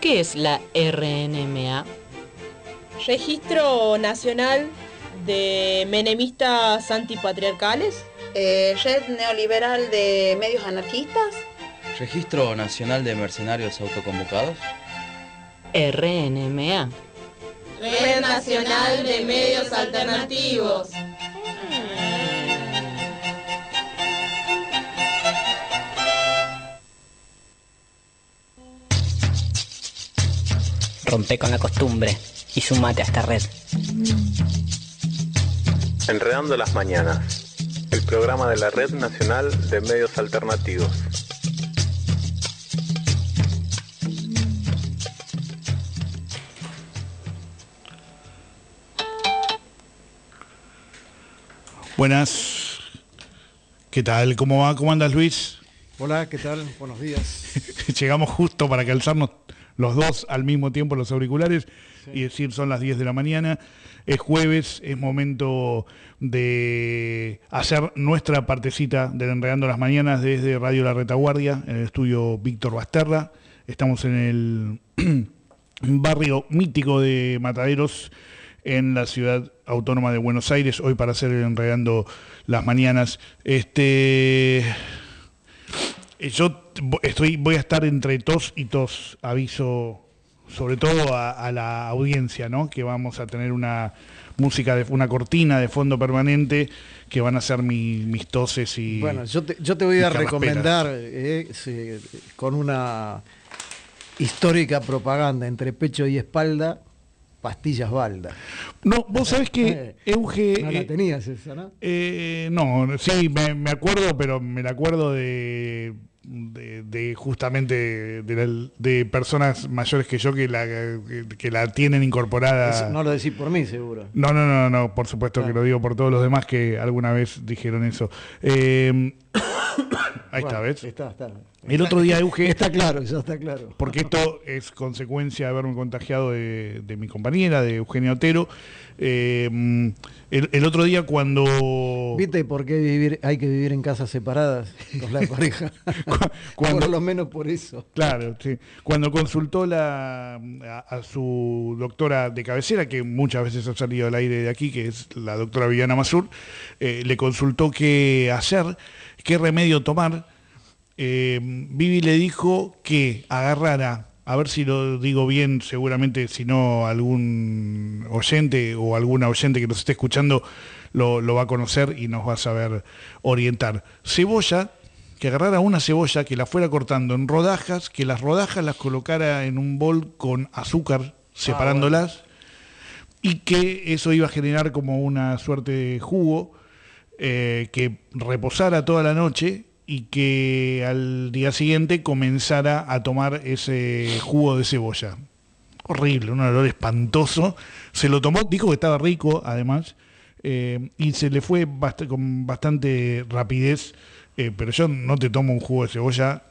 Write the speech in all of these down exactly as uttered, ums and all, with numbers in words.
¿Qué es la R N M A? Registro Nacional de Menemistas Antipatriarcales. Eh, Red Neoliberal de Medios Anarquistas. Registro Nacional de Mercenarios Autoconvocados. R N M A. Red Nacional de Medios Alternativos. Rompe con la costumbre y sumate a esta red. Enredando las Mañanas, el programa de la Red Nacional de Medios Alternativos. Buenas, ¿qué tal? ¿Cómo va? ¿Cómo andas, Luis? Hola, ¿qué tal? Buenos días. Llegamos justo para calzarnos los dos al mismo tiempo los auriculares, sí. Y decir, son las diez de la mañana, es jueves, es momento de hacer nuestra partecita de Enredando las Mañanas desde Radio La Retaguardia, en el estudio Víctor Basterra. Estamos en el barrio mítico de Mataderos, en la ciudad autónoma de Buenos Aires, hoy para hacer Enredando las Mañanas. Este, yo estoy, voy a estar entre tos y tos, aviso sobre todo a, a la audiencia, ¿no? Que vamos a tener una música, de, una cortina de fondo permanente, que van a ser mi, mis toses y... Bueno, yo te, yo te voy a recomendar eh, sí, con una histórica propaganda entre pecho y espalda, Pastillas Balda. No, vos sabés que Euge... No la tenías esa, ¿no? Eh, no, sí, me, me acuerdo, pero me la acuerdo de, de, de justamente de, de, de personas mayores que yo que la, que, que la tienen incorporada. Eso no lo decís por mí, seguro. No, no, no, no, por supuesto, claro, que lo digo por todos los demás que alguna vez dijeron eso. Eh, ahí bueno, está, ¿ves? Está, está. El otro día, Euge... Está claro, ya está claro. Porque esto es consecuencia de haberme contagiado de, de mi compañera, de Eugenia Otero. Eh, el, el otro día cuando... ¿Viste por qué vivir, hay que vivir en casas separadas con la pareja? Cuando, por lo menos por eso. Claro, sí. Cuando consultó la, a, a su doctora de cabecera, que muchas veces ha salido al aire de aquí, que es la doctora Viviana Mazur, eh, le consultó qué hacer, qué remedio tomar. Eh, Vivi le dijo que agarrara, a ver si lo digo bien, seguramente si no algún oyente o alguna oyente que nos esté escuchando lo, lo va a conocer y nos va a saber orientar. Cebolla, que agarrara una cebolla, que la fuera cortando en rodajas, que las rodajas las colocara en un bol con azúcar, separándolas, ah, bueno. Y que eso iba a generar como una suerte de jugo, eh, que reposara toda la noche y que al día siguiente comenzara a tomar ese jugo de cebolla. Horrible, un olor espantoso. Se lo tomó, dijo que estaba rico, además, eh, y se le fue bast- con bastante rapidez, eh, pero yo no te tomo un jugo de cebolla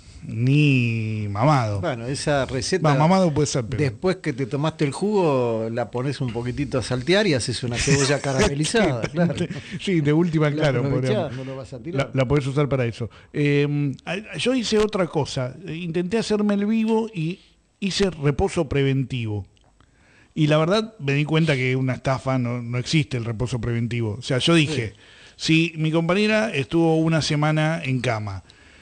ni mamado. Bueno, esa receta... Va, mamado puede ser, pero... Después que te tomaste el jugo, la pones un poquitito a saltear y haces una cebolla caramelizada, claro. Sí, de última, claro. Podríamos, no lo vas a tirar. La, la podés usar para eso. Eh, yo hice otra cosa. Intenté hacerme el vivo y hice reposo preventivo. Y la verdad me di cuenta que una estafa, no, no existe el reposo preventivo. O sea, yo dije, sí. Si mi compañera estuvo una semana en cama,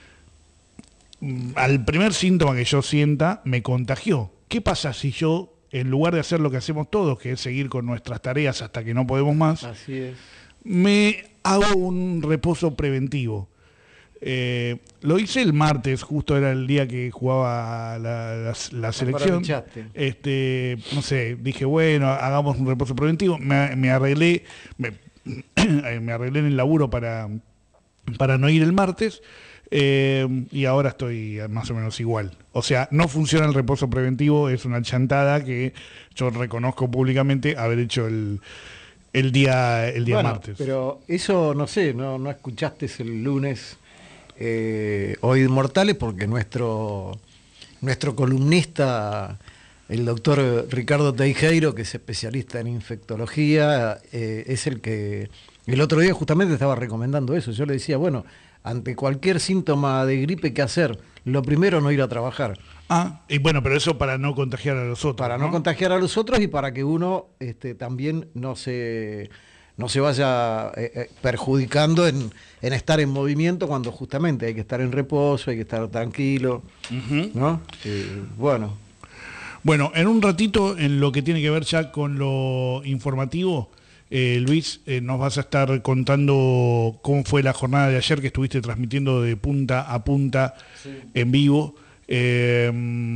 al primer síntoma que yo sienta, me contagió. ¿Qué pasa si yo, en lugar de hacer lo que hacemos todos, que es seguir con nuestras tareas hasta que no podemos más, así es, me hago un reposo preventivo? Eh, lo hice el martes, justo era el día que jugaba la, la, la selección. Este, no sé, dije, bueno, hagamos un reposo preventivo. Me, me arreglé, me, me arreglé en el laburo para, para no ir el martes. Eh, y ahora estoy más o menos igual. O sea, no funciona el reposo preventivo, es una chantada que yo reconozco públicamente haber hecho el, el día, el día bueno, martes. Pero eso, no sé, no, no escuchaste el lunes eh, Hoy Inmortales, porque nuestro, nuestro columnista, el doctor Ricardo Teijeiro, que es especialista en infectología, eh, es el que el otro día justamente estaba recomendando eso. Yo le decía, bueno, ante cualquier síntoma de gripe, ¿qué hacer? lo primero no ir a trabajar. Ah, y bueno, pero eso para no contagiar a los otros. Para no, ¿no? contagiar a los otros y para que uno este, también no se, no se vaya eh, eh, perjudicando en, en estar en movimiento cuando justamente hay que estar en reposo, hay que estar tranquilo, Uh-huh. ¿no? Eh, bueno. Bueno, en un ratito, en lo que tiene que ver ya con lo informativo, eh, Luis, eh, nos vas a estar contando cómo fue la jornada de ayer que estuviste transmitiendo de punta a punta sí. en vivo. Eh,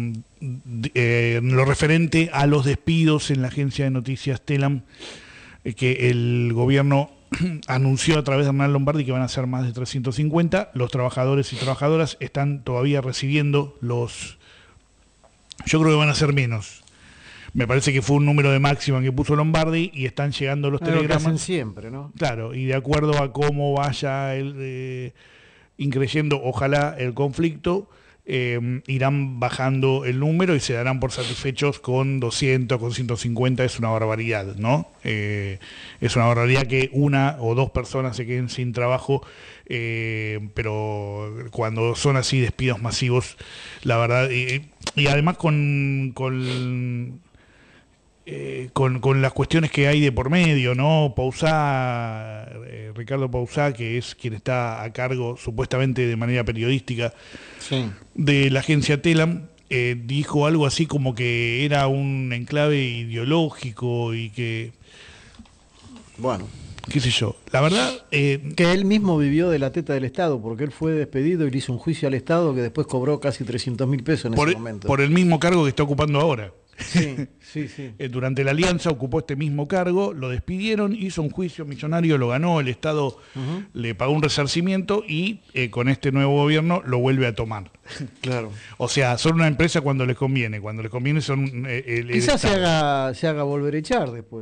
eh, en lo referente a los despidos en la agencia de noticias Telam, eh, que el gobierno anunció a través de Hernán Lombardi que van a ser más de trescientos cincuenta. Los trabajadores y trabajadoras están todavía recibiendo los... Yo creo que van a ser menos. Me parece que fue un número de máxima que puso Lombardi y están llegando los bueno, telegramas. Lo que hacen siempre, ¿no? Claro, y de acuerdo a cómo vaya el, eh, increyendo, ojalá, el conflicto, eh, irán bajando el número y se darán por satisfechos con doscientos, con ciento cincuenta. Es una barbaridad, ¿no? Eh, es una barbaridad que una o dos personas se queden sin trabajo, eh, pero cuando son así despidos masivos, la verdad, eh, y además con... con Eh, con, con las cuestiones que hay de por medio, ¿no? Pausá, eh, Ricardo Pausá, que es quien está a cargo supuestamente de manera periodística sí. de la agencia Telam, eh, dijo algo así como que era un enclave ideológico y que... Bueno. qué sé yo, la verdad... Eh, que él mismo vivió de la teta del Estado, porque él fue despedido y le hizo un juicio al Estado que después cobró casi trescientos mil pesos en por, ese momento. Por el mismo cargo que está ocupando ahora. Sí, sí, sí. Durante la alianza ocupó este mismo cargo, lo despidieron, hizo un juicio millonario, lo ganó, el Estado uh-huh. le pagó un resarcimiento y eh, con este nuevo gobierno lo vuelve a tomar. Claro. O sea, son una empresa cuando les conviene, cuando les conviene son... Eh, el, Quizás el se haga, se haga volver a echar después.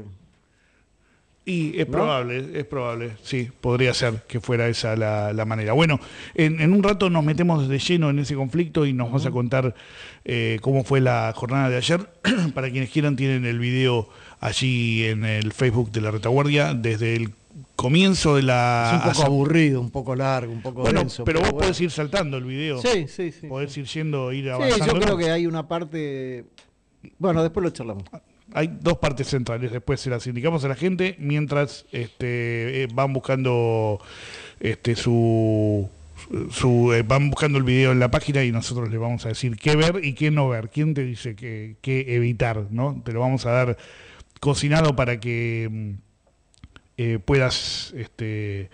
Y es ¿no? probable, es probable, sí, podría ser que fuera esa la, la manera. Bueno, en, en un rato nos metemos de lleno en ese conflicto y nos uh-huh. vas a contar eh, cómo fue la jornada de ayer. Para quienes quieran, tienen el video allí en el Facebook de La Retaguardia, desde el comienzo de la... Es un poco aburrido, un poco largo, un poco bueno, denso. Pero, pero vos bueno. podés ir saltando el video. Sí, sí, sí. Podés sí. ir yendo, ir avanzando. Sí, yo creo que hay una parte... Bueno, después lo charlamos. Hay dos partes centrales, después se las indicamos a la gente mientras este, eh, van buscando este, su, su eh, van buscando el video en la página y nosotros les vamos a decir qué ver y qué no ver. ¿Quién te dice qué, qué evitar? ¿No? Te lo vamos a dar cocinado para que eh, puedas este,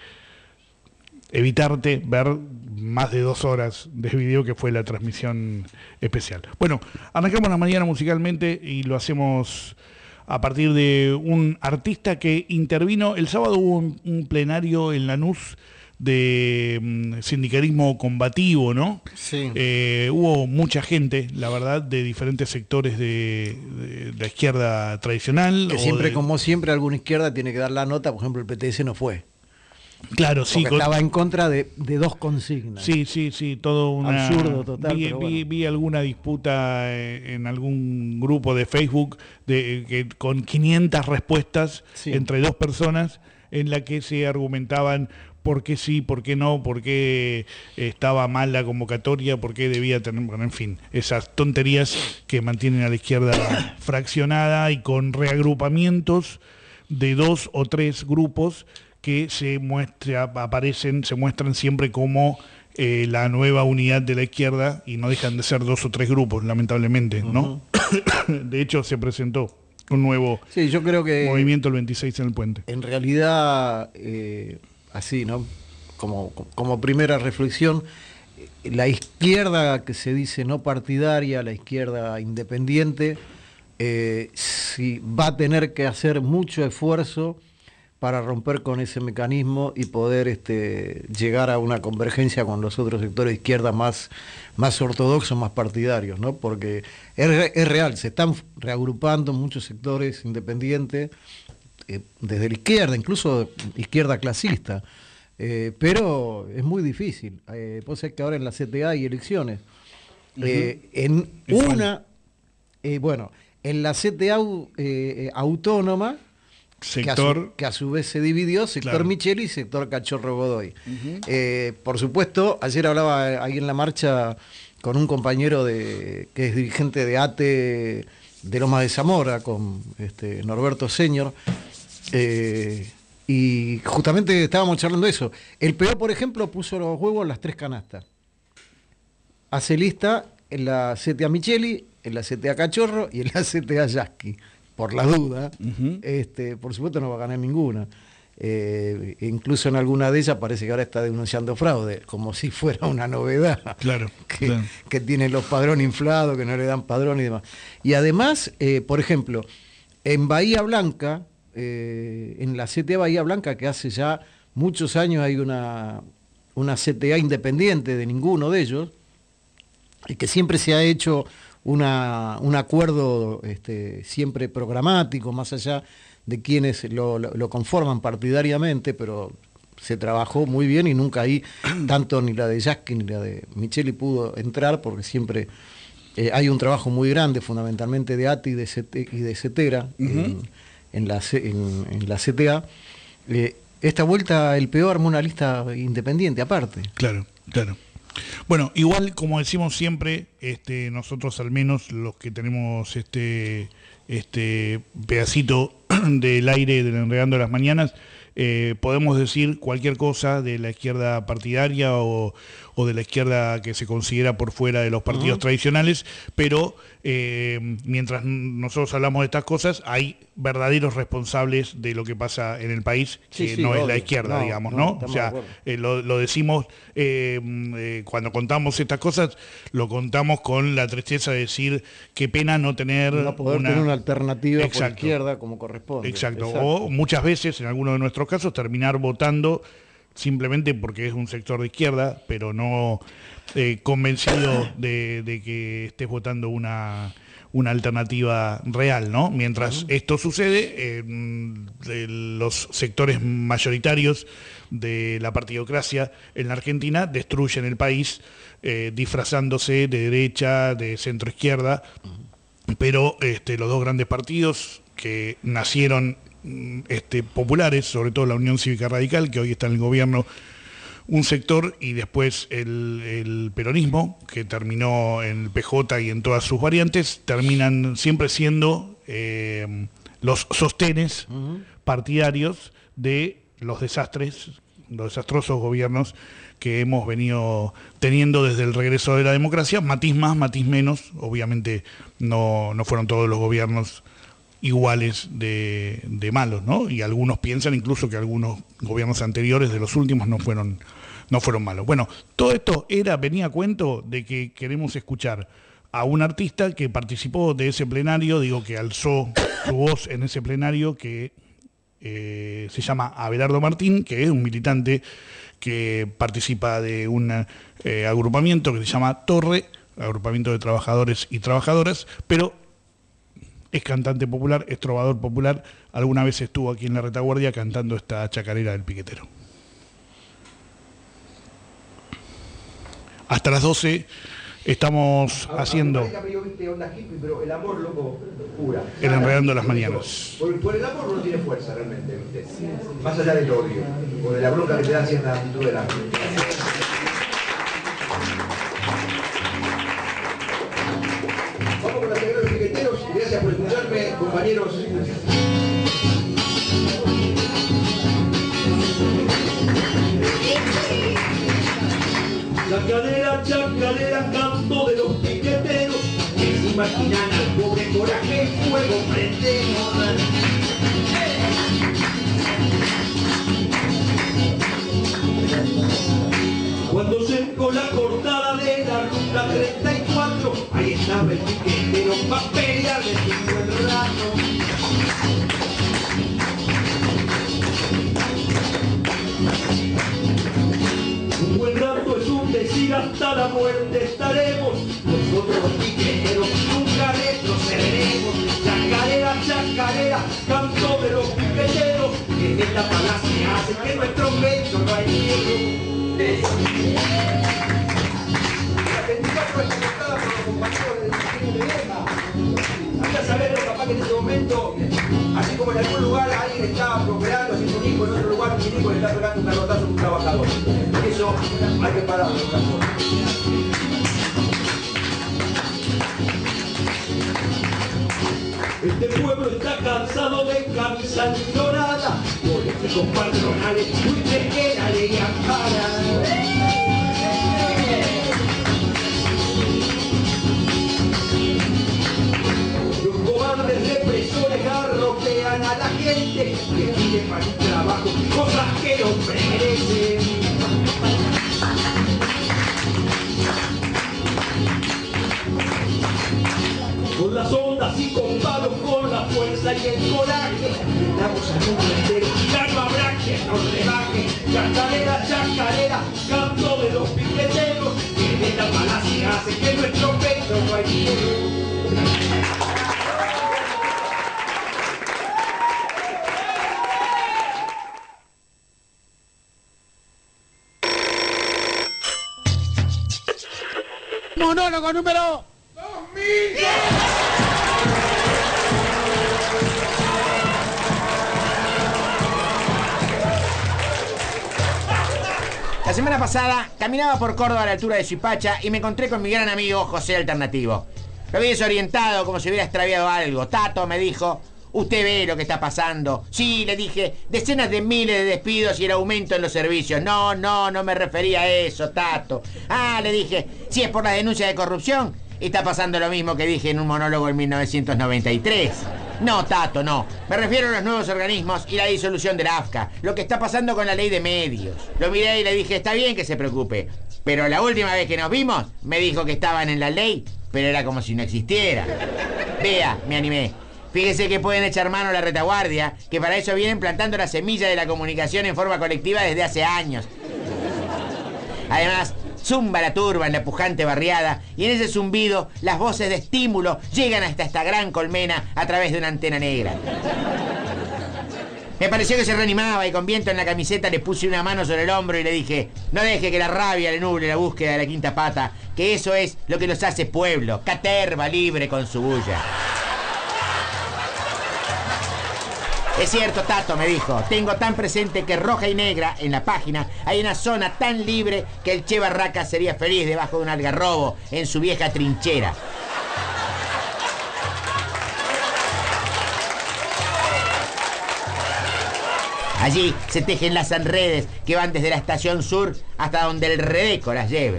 evitarte ver más de dos horas de video que fue la transmisión especial. Bueno, arrancamos la mañana musicalmente y lo hacemos a partir de un artista que intervino. El sábado hubo un, un plenario en Lanús de um, sindicalismo combativo, ¿no? Sí. Eh, hubo mucha gente, la verdad, de diferentes sectores de, de, de la izquierda tradicional. Que siempre, de... como siempre, alguna izquierda tiene que dar la nota. Por ejemplo, el P T S no fue. Claro, sí. Porque estaba en contra de, de dos consignas. Sí, sí, sí, todo una... absurdo total. Vi, pero vi, bueno. vi alguna disputa en algún grupo de Facebook de, que, con quinientas respuestas sí. entre dos personas en la que se argumentaban por qué sí, por qué no, por qué estaba mal la convocatoria, por qué debía tener... Bueno, en fin, esas tonterías que mantienen a la izquierda fraccionada y con reagrupamientos de dos o tres grupos que se muestra, aparecen, se muestran siempre como eh, la nueva unidad de la izquierda y no dejan de ser dos o tres grupos, lamentablemente, ¿no? Uh-huh. De hecho, se presentó un nuevo sí, yo creo que movimiento el veintiséis en el puente. En realidad, eh, así, ¿no? Como, como primera reflexión, la izquierda que se dice no partidaria, la izquierda independiente, eh, si va a tener que hacer mucho esfuerzo para romper con ese mecanismo y poder este, llegar a una convergencia con los otros sectores de izquierda más, más ortodoxos, más partidarios, ¿no? Porque es, es real, se están reagrupando muchos sectores independientes, eh, desde la izquierda, incluso izquierda clasista, eh, pero es muy difícil. Eh, vos sabés que ahora en la C T A hay elecciones. Uh-huh. eh, en es una, eh, bueno, en la C T A eh, autónoma, sector que a, su, que a su vez se dividió, sector claro. Micheli y sector Cachorro Godoy. Uh-huh. eh, por supuesto, ayer hablaba ahí en la marcha con un compañero de, que es dirigente de A T E de Lomas de Zamora, con este, Norberto Señor, eh, y justamente estábamos charlando de eso. El P O, por ejemplo, puso los huevos en las tres canastas. Hace lista en la C T A Micheli, en la C T A Cachorro y en la C T A Yasky, por la duda. Uh-huh. este, por supuesto no va a ganar ninguna. Eh, incluso en alguna de ellas parece que ahora está denunciando fraude, como si fuera una novedad. Claro, que, claro. que tiene los padrones inflados, que no le dan padrón y demás. Y además, eh, por ejemplo, en Bahía Blanca, eh, en la C T A Bahía Blanca, que hace ya muchos años hay una, una C T A independiente de ninguno de ellos, y que siempre se ha hecho una, un acuerdo este, siempre programático, más allá de quienes lo, lo, lo conforman partidariamente, pero se trabajó muy bien y nunca ahí, tanto ni la de Yasky ni la de Micheli pudo entrar, porque siempre eh, hay un trabajo muy grande, fundamentalmente de A T I y de, C T, y de CETERA, uh-huh. en, en, la, en, en la C T A. Eh, esta vuelta el P O armó una lista independiente aparte. Claro, claro. Bueno, igual como decimos siempre, este, nosotros al menos los que tenemos este, este pedacito del aire del Enredando las Mañanas, eh, podemos decir cualquier cosa de la izquierda partidaria o, o de la izquierda que se considera por fuera de los partidos uh-huh. tradicionales, pero eh, mientras nosotros hablamos de estas cosas, hay verdaderos responsables de lo que pasa en el país, que sí, sí, no obvio. Es la izquierda, no, digamos, ¿no? ¿no? O sea, eh, lo, lo decimos, eh, eh, cuando contamos estas cosas, lo contamos con la tristeza de decir, qué pena no tener, no poder una... tener una alternativa por izquierda como corresponde. Exacto. Exacto, o muchas veces, en algunos de nuestros casos, terminar votando simplemente porque es un sector de izquierda, pero no eh, convencido de, de que estés votando una, una alternativa real, ¿no? Mientras uh-huh. esto sucede, eh, de los sectores mayoritarios de la partidocracia en la Argentina destruyen el país, eh, disfrazándose de derecha, de centro izquierda, uh-huh. pero este, los dos grandes partidos que nacieron Este, populares, sobre todo la Unión Cívica Radical, que hoy está en el gobierno un sector, y después el, el peronismo, que terminó en el P J y en todas sus variantes, terminan siempre siendo eh, los sostenes uh-huh. partidarios de los desastres, los desastrosos gobiernos que hemos venido teniendo desde el regreso de la democracia, matiz más, matiz menos, obviamente no, no fueron todos los gobiernos iguales de, de malos, ¿no? Y algunos piensan incluso que algunos gobiernos anteriores de los últimos no fueron, no fueron malos. Bueno, todo esto era, venía a cuento de que queremos escuchar a un artista que participó de ese plenario, digo que alzó su voz en ese plenario, que eh, se llama Abelardo Martín, que es un militante que participa de un eh, agrupamiento que se llama Torre, agrupamiento de trabajadores y trabajadoras, pero es cantante popular, es trovador popular. Alguna vez estuvo aquí en la retaguardia cantando esta chacarera del piquetero. Hasta las doce estamos haciendo el Enredando las Mañanas. Por, por el amor no tiene fuerza realmente, ¿viste? Más allá del odio, o de la bronca que te da cierta actitud del amor. Vamos con la chacarera de los piqueteros. Gracias por escucharme, compañeros. Chacarera, chacarera, canto de los piqueteros, que se imaginan al pobre coraje, fuego prendemos. Cuando cercó la cortada de la ruta treinta y cuatro, ahí estaba el piquetero pa' pelearle todo el rato. Un buen rato es un decir, hasta la muerte estaremos. Nosotros los piqueteros nunca retrocederemos. Chacarera, chacarera, canto de los piqueteros, que de esta palacia hace que nuestro pecho no hay miedo. La veinticuatro está contada por los compañeros del Ministerio de Guerra. Había saberlo, capaz que en ese momento, así como en algún lugar alguien está prosperando, haciendo un hijo, en otro lugar un hijo le está pegando un garrotazo a un trabajador. Eso hay que pararlo, Este pueblo está cansado de camisa dorada, políticos patronales, buitres que la ley ampara. Represores garrotean a la gente que pide para el trabajo cosas que no merecen. Con las ondas y con palos, con la fuerza y el coraje, damos al mundo entero, ya no habrá quien nos rebaje. Chacarera, chacarera, canto de los piqueteros, que de la palacia hace que nuestro pecho no hay miedo. Monólogo número dos mil diez. La semana pasada caminaba por Córdoba a la altura de Suipacha y me encontré con mi gran amigo José Alternativo. Lo vi desorientado, como si hubiera extraviado algo. Tato, me dijo, usted ve lo que está pasando. Sí, le dije, decenas de miles de despidos y el aumento en los servicios. No, no, no me refería a eso, Tato. Ah, le dije, si es por la denuncia de corrupción, está pasando lo mismo que dije en un monólogo en mil novecientos noventa y tres. No, Tato, no. Me refiero a los nuevos organismos y la disolución de la A F C A. Lo que está pasando con la ley de medios. Lo miré y le dije, está bien que se preocupe. Pero la última vez que nos vimos, me dijo que estaban en la ley, pero era como si no existiera. Vea, me animé. Fíjese que pueden echar mano a la retaguardia, que para eso vienen plantando la semilla de la comunicación en forma colectiva desde hace años. Además, zumba la turba en la pujante barriada y en ese zumbido las voces de estímulo llegan hasta esta gran colmena a través de una antena negra. Me pareció que se reanimaba y con viento en la camiseta le puse una mano sobre el hombro y le dije, no deje que la rabia le nuble la búsqueda de la quinta pata, que eso es lo que nos hace pueblo, caterva libre con su bulla. Es cierto, Tato, me dijo, tengo tan presente que roja y negra, en la página, hay una zona tan libre que el Che Barraca sería feliz debajo de un algarrobo en su vieja trinchera. Allí se tejen las redes que van desde la estación sur hasta donde el Redeco las lleve.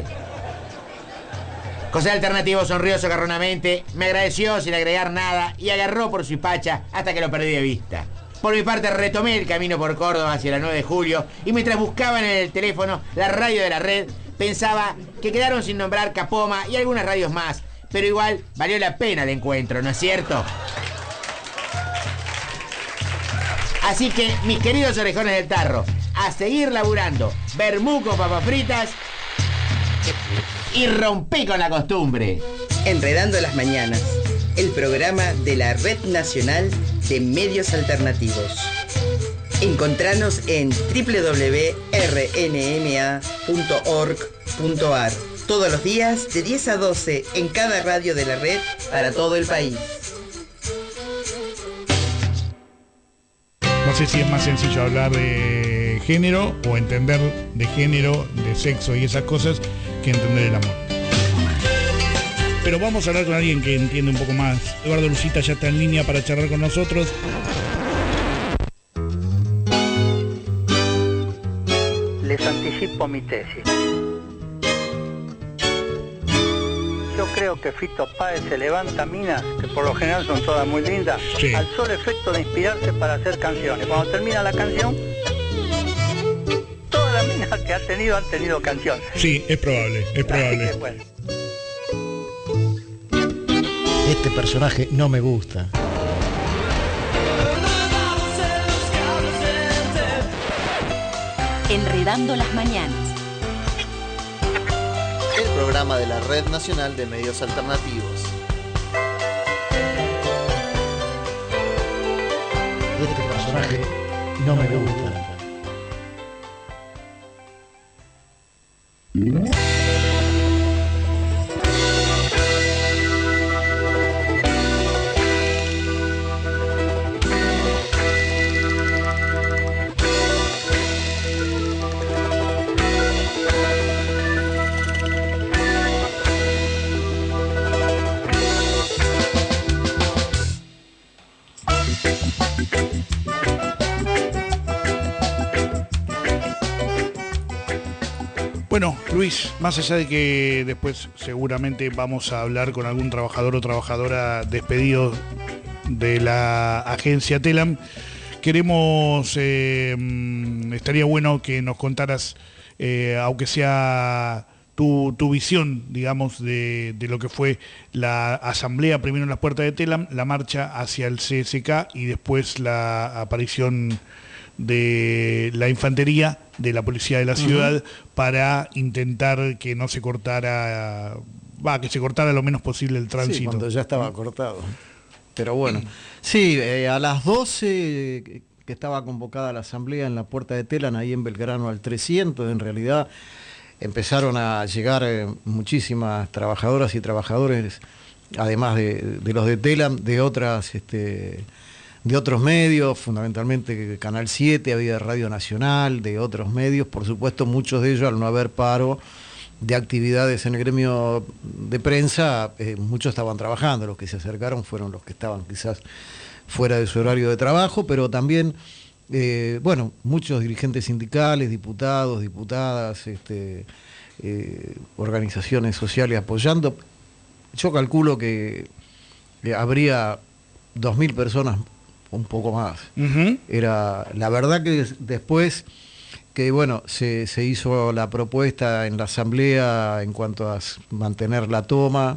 José Alternativo sonrió socarronamente, me agradeció sin agregar nada y agarró por Suipacha hasta que lo perdí de vista. Por mi parte retomé el camino por Córdoba hacia la nueve de julio y mientras buscaba en el teléfono la radio de la red, pensaba que quedaron sin nombrar Capoma y algunas radios más, pero igual valió la pena el encuentro, ¿no es cierto? Así que, mis queridos orejones del tarro, a seguir laburando, vermú con papas fritas y rompé con la costumbre. Enredando las mañanas, el programa de la Red Nacional de Medios Alternativos. Encontranos en doble u doble u doble u punto r n m a punto org punto a r todos los días de diez a doce en cada radio de la red para todo el país. No sé si es más sencillo hablar de género o entender de género, de sexo y esas cosas que entender el amor. Pero vamos a hablar con alguien que entiende un poco más. Eduardo Lucita ya está en línea para charlar con nosotros. Les anticipo mi tesis. Yo creo que Fito Páez se levanta minas, que por lo general son todas muy lindas, sí, al solo efecto de inspirarse para hacer canciones. Cuando termina la canción, todas las minas que ha tenido han tenido canciones. Sí, es probable, es probable. Así que, bueno. Este personaje no me gusta. Enredando las mañanas. El programa de la Red Nacional de Medios Alternativos. Este personaje no me gusta. Bueno, Luis, más allá de que después seguramente vamos a hablar con algún trabajador o trabajadora despedido de la agencia Telam, queremos, eh, estaría bueno que nos contaras, eh, aunque sea tu, tu visión, digamos, de, de lo que fue la asamblea primero en las puertas de Telam, la marcha hacia el C S K y después la aparición de la infantería de la policía de la ciudad, uh-huh, para intentar que no se cortara, va, que se cortara lo menos posible el tránsito. Sí, cuando ya estaba cortado. Pero bueno, sí, eh, a las doce que estaba convocada la asamblea en la puerta de Telam, ahí en Belgrano al trescientos, en realidad empezaron a llegar eh, muchísimas trabajadoras y trabajadores, además de, de los de Telam, de otras... Este, de otros medios, fundamentalmente Canal siete, había Radio Nacional, de otros medios, por supuesto muchos de ellos al no haber paro de actividades en el gremio de prensa, eh, muchos estaban trabajando, los que se acercaron fueron los que estaban quizás fuera de su horario de trabajo, pero también, eh, bueno, muchos dirigentes sindicales, diputados, diputadas, este, eh, organizaciones sociales apoyando. Yo calculo que eh, habría dos mil personas, un poco más. Uh-huh. Era la verdad que después que bueno se, se hizo la propuesta en la asamblea en cuanto a mantener la toma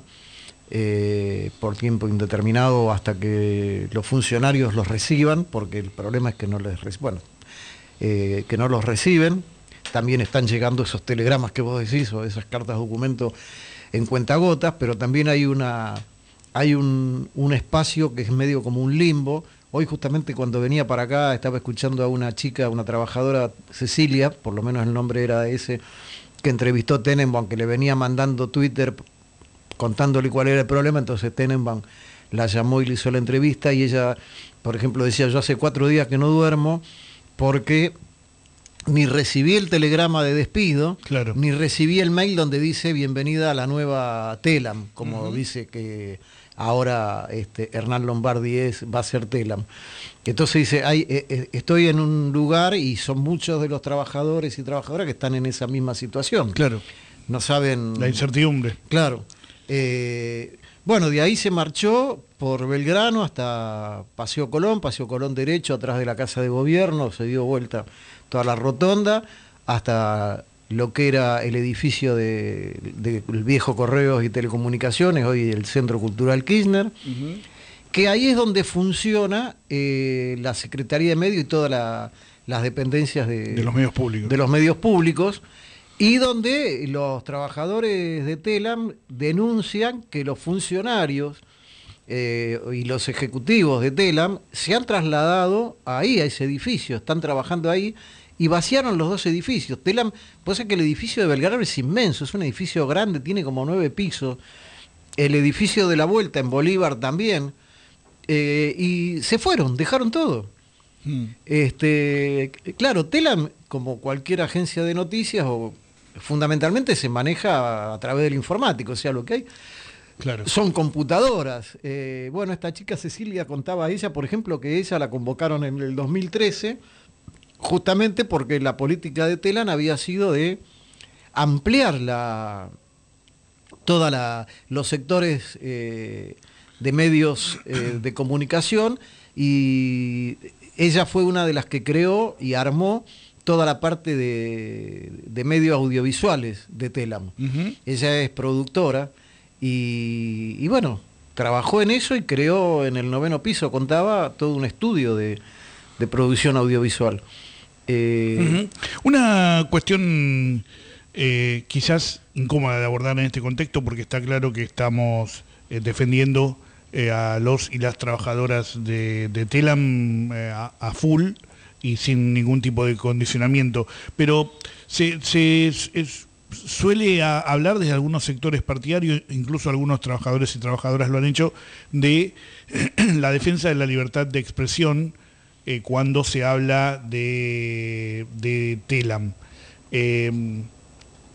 eh, por tiempo indeterminado hasta que los funcionarios los reciban, porque el problema es que no les bueno eh, que no los reciben. También están llegando esos telegramas que vos decís o esas cartas documento en cuentagotas, pero también hay una hay un, un espacio que es medio como un limbo. Hoy justamente cuando venía para acá estaba escuchando a una chica, una trabajadora, Cecilia, por lo menos el nombre era ese, que entrevistó Tenenbaum, que le venía mandando Twitter contándole cuál era el problema, entonces Tenenbaum la llamó y le hizo la entrevista y ella, por ejemplo, decía, yo hace cuatro días que no duermo porque ni recibí el telegrama de despido, claro, ni recibí el mail donde dice bienvenida a la nueva Telam, como uh-huh, dice que ahora este, Hernán Lombardi es, va a ser Telam. Entonces dice, hay, eh, estoy en un lugar y son muchos de los trabajadores y trabajadoras que están en esa misma situación. Claro. No saben... La incertidumbre. Claro. Eh, bueno, de ahí se marchó por Belgrano hasta Paseo Colón, Paseo Colón derecho, atrás de la Casa de Gobierno, se dio vuelta toda la rotonda, hasta lo que era el edificio del de, de viejo Correos y Telecomunicaciones, hoy el Centro Cultural Kirchner, uh-huh, que ahí es donde funciona eh, la Secretaría de Medios y todas la, las dependencias de, de los medios públicos. De los medios públicos, y donde los trabajadores de Telam denuncian que los funcionarios eh, y los ejecutivos de Telam se han trasladado ahí, a ese edificio, están trabajando ahí, y vaciaron los dos edificios. Telam, puede ser que el edificio de Belgrano es inmenso, es un edificio grande, tiene como nueve pisos. El edificio de la Vuelta en Bolívar también. Eh, y se fueron, dejaron todo. Mm. Este, claro, Telam, como cualquier agencia de noticias, o, fundamentalmente se maneja a, a través del informático, o sea, lo que hay claro, son computadoras. Eh, bueno, esta chica Cecilia contaba a ella, por ejemplo, que ella la convocaron en el dos mil trece, justamente porque la política de Telam había sido de ampliar la, toda la, los sectores eh, de medios eh, de comunicación, y ella fue una de las que creó y armó toda la parte de, de medios audiovisuales de Telam. Uh-huh. Ella es productora y, y bueno, trabajó en eso y creó en el noveno piso, contaba, todo un estudio de, de producción audiovisual. Eh... Uh-huh. Una cuestión eh, quizás incómoda de abordar en este contexto, porque está claro que estamos eh, defendiendo eh, a los y las trabajadoras de, de Telam eh, a, a full y sin ningún tipo de condicionamiento, pero se, se es, suele a, hablar desde algunos sectores partidarios, incluso algunos trabajadores y trabajadoras lo han hecho, de la defensa de la libertad de expresión Eh, cuando se habla de, de Telam. Eh,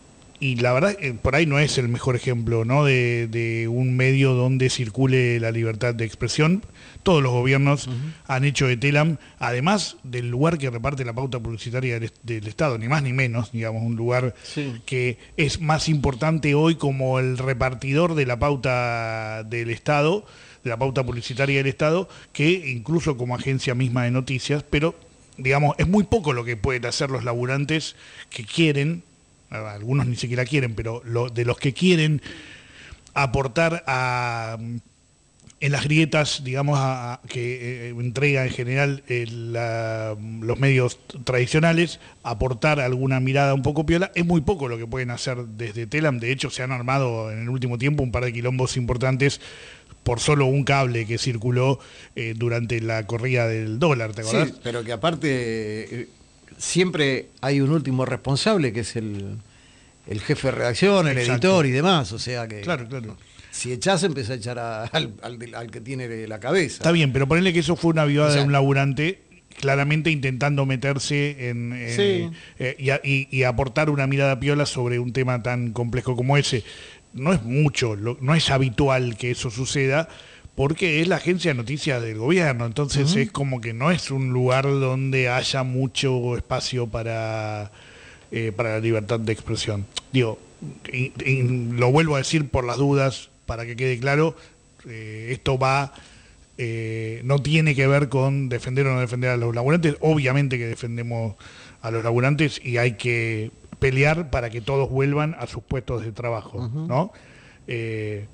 y la verdad, eh, por ahí no es el mejor ejemplo, ¿no? de, de un medio donde circule la libertad de expresión. Todos los gobiernos uh-huh. han hecho de Telam, además del lugar que reparte la pauta publicitaria del, del Estado, ni más ni menos, digamos, un lugar sí. que es más importante hoy como el repartidor de la pauta del Estado, de la pauta publicitaria del Estado, que incluso como agencia misma de noticias, pero, digamos, es muy poco lo que pueden hacer los laburantes que quieren, algunos ni siquiera quieren, pero lo, de los que quieren aportar a... en las grietas, digamos, a, a, que eh, entrega en general eh, la, los medios tradicionales, aportar alguna mirada un poco piola, es muy poco lo que pueden hacer desde Telam. De hecho, se han armado en el último tiempo un par de quilombos importantes por solo un cable que circuló eh, durante la corrida del dólar, ¿te acordás? Sí, pero que aparte eh, siempre hay un último responsable, que es el, el jefe de redacción, el Exacto. editor y demás, o sea que... Claro, claro. Si echás, empezás a echar a, al, al, al que tiene la cabeza. Está bien, pero ponele que eso fue una avivada o sea, de un laburante, claramente intentando meterse en, en sí. eh, y, a, y, y aportar una mirada piola sobre un tema tan complejo como ese. No es mucho, lo, no es habitual que eso suceda, porque es la agencia de noticias del gobierno, entonces uh-huh. es como que no es un lugar donde haya mucho espacio para, eh, para la libertad de expresión. Digo, y, y lo vuelvo a decir por las dudas, para que quede claro, eh, esto va, eh, no tiene que ver con defender o no defender a los laburantes. Obviamente que defendemos a los laburantes y hay que pelear para que todos vuelvan a sus puestos de trabajo, uh-huh. ¿no? Eh,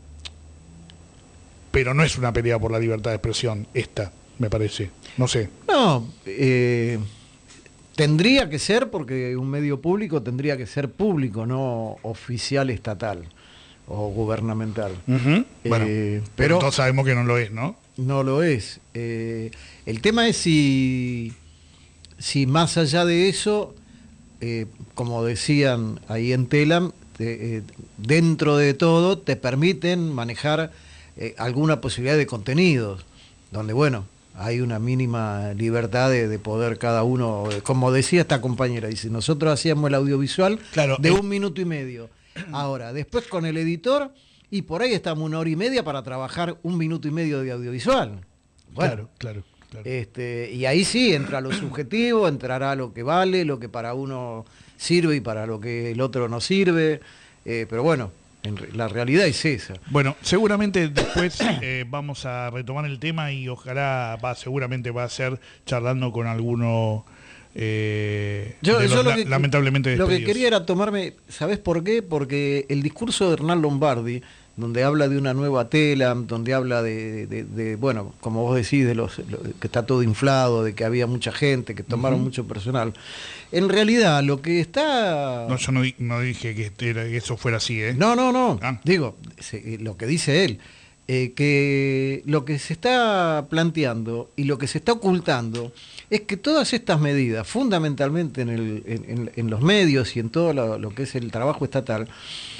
pero no es una pelea por la libertad de expresión, esta, me parece. No sé. No, eh, tendría que ser, porque un medio público tendría que ser público, no oficial estatal o gubernamental. Uh-huh. Bueno, eh, pero, pero todos sabemos que no lo es, ¿no? No lo es. Eh, el tema es si, si más allá de eso, eh, como decían ahí en Telam, te, eh, dentro de todo te permiten manejar eh, alguna posibilidad de contenidos, donde, bueno, hay una mínima libertad de, de poder cada uno, como decía esta compañera, dice, nosotros hacíamos el audiovisual claro, de eh, un minuto y medio. Ahora, después con el editor, y por ahí estamos una hora y media para trabajar un minuto y medio de audiovisual. Bueno, claro, claro, claro. Este, y ahí sí entra lo subjetivo, entrará lo que vale, lo que para uno sirve y para lo que el otro no sirve. Eh, pero bueno, en re, la realidad es esa. Bueno, seguramente después eh, vamos a retomar el tema y ojalá, va, seguramente va a ser charlando con alguno... Eh, yo, de yo los, lo que, lamentablemente lo despedidos. que quería era tomarme, ¿sabés por qué? Porque el discurso de Hernán Lombardi, donde habla de una nueva Telam, donde habla de, de, de, de bueno, como vos decís, de los lo, que está todo inflado, de que había mucha gente, que tomaron uh-huh. mucho personal. En realidad, lo que está... No, yo no, no dije que, era, que eso fuera así, ¿eh? No, no, no. Ah. Digo, se, lo que dice él, eh, que lo que se está planteando y lo que se está ocultando es que todas estas medidas, fundamentalmente en, el, en, en los medios y en todo lo, lo que es el trabajo estatal,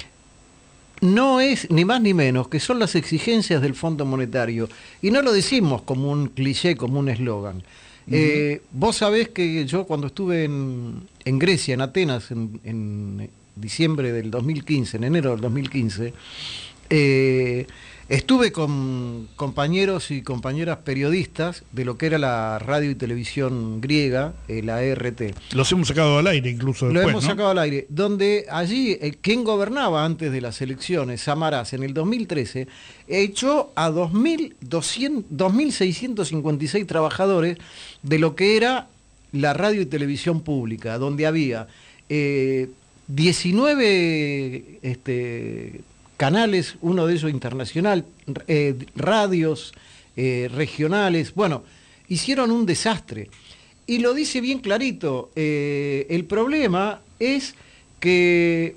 no es ni más ni menos que son las exigencias del Fondo Monetario. Y no lo decimos como un cliché, como un eslogan. Uh-huh. Eh, vos sabés que yo cuando estuve en, en Grecia, en Atenas, en, en diciembre del dos mil quince, en enero del dos mil quince, eh, estuve con compañeros y compañeras periodistas de lo que era la radio y televisión griega, eh, la E R T. Los hemos sacado al aire incluso después, Lo hemos ¿no? sacado al aire, donde allí, eh, quien gobernaba antes de las elecciones, Samaras, en el dos mil trece, echó a dos mil seiscientos cincuenta y seis trabajadores de lo que era la radio y televisión pública, donde había eh, diecinueve... Este, canales, uno de ellos internacional, eh, radios eh, regionales, bueno, hicieron un desastre. Y lo dice bien clarito, eh, el problema es que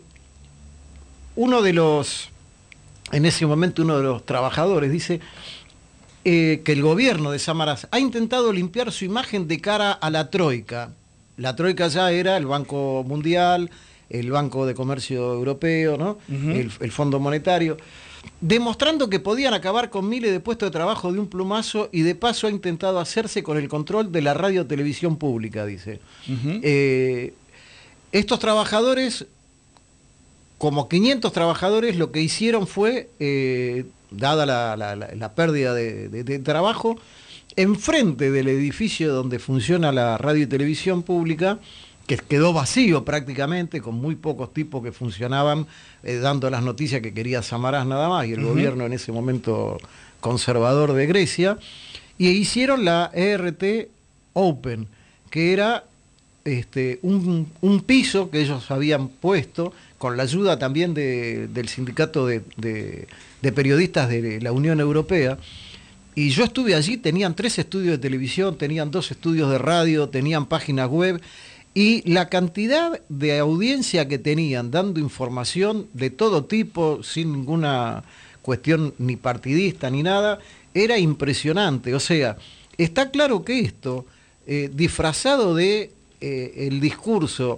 uno de los, en ese momento uno de los trabajadores dice eh, que el gobierno de Samaras ha intentado limpiar su imagen de cara a la Troika. La Troika ya era el Banco Mundial, el Banco de Comercio Europeo, ¿no? Uh-huh. el, el Fondo Monetario, demostrando que podían acabar con miles de puestos de trabajo de un plumazo y de paso ha intentado hacerse con el control de la radio televisión pública, dice. Uh-huh. Eh, estos trabajadores como quinientos trabajadores, lo que hicieron fue, eh, dada la, la, la, la pérdida de, de, de trabajo, enfrente del edificio donde funciona la radio y televisión pública, que quedó vacío prácticamente, con muy pocos tipos que funcionaban, eh, dando las noticias que quería Samarás nada más, y el uh-huh. gobierno en ese momento conservador de Grecia, y hicieron la E R T Open, que era este, un, un piso que ellos habían puesto, con la ayuda también de, del sindicato de, de, de periodistas de la Unión Europea. Y yo estuve allí, tenían tres estudios de televisión, tenían dos estudios de radio, tenían páginas web, y la cantidad de audiencia que tenían dando información de todo tipo, sin ninguna cuestión ni partidista ni nada, era impresionante. O sea, está claro que esto, eh, disfrazado de eh, el discurso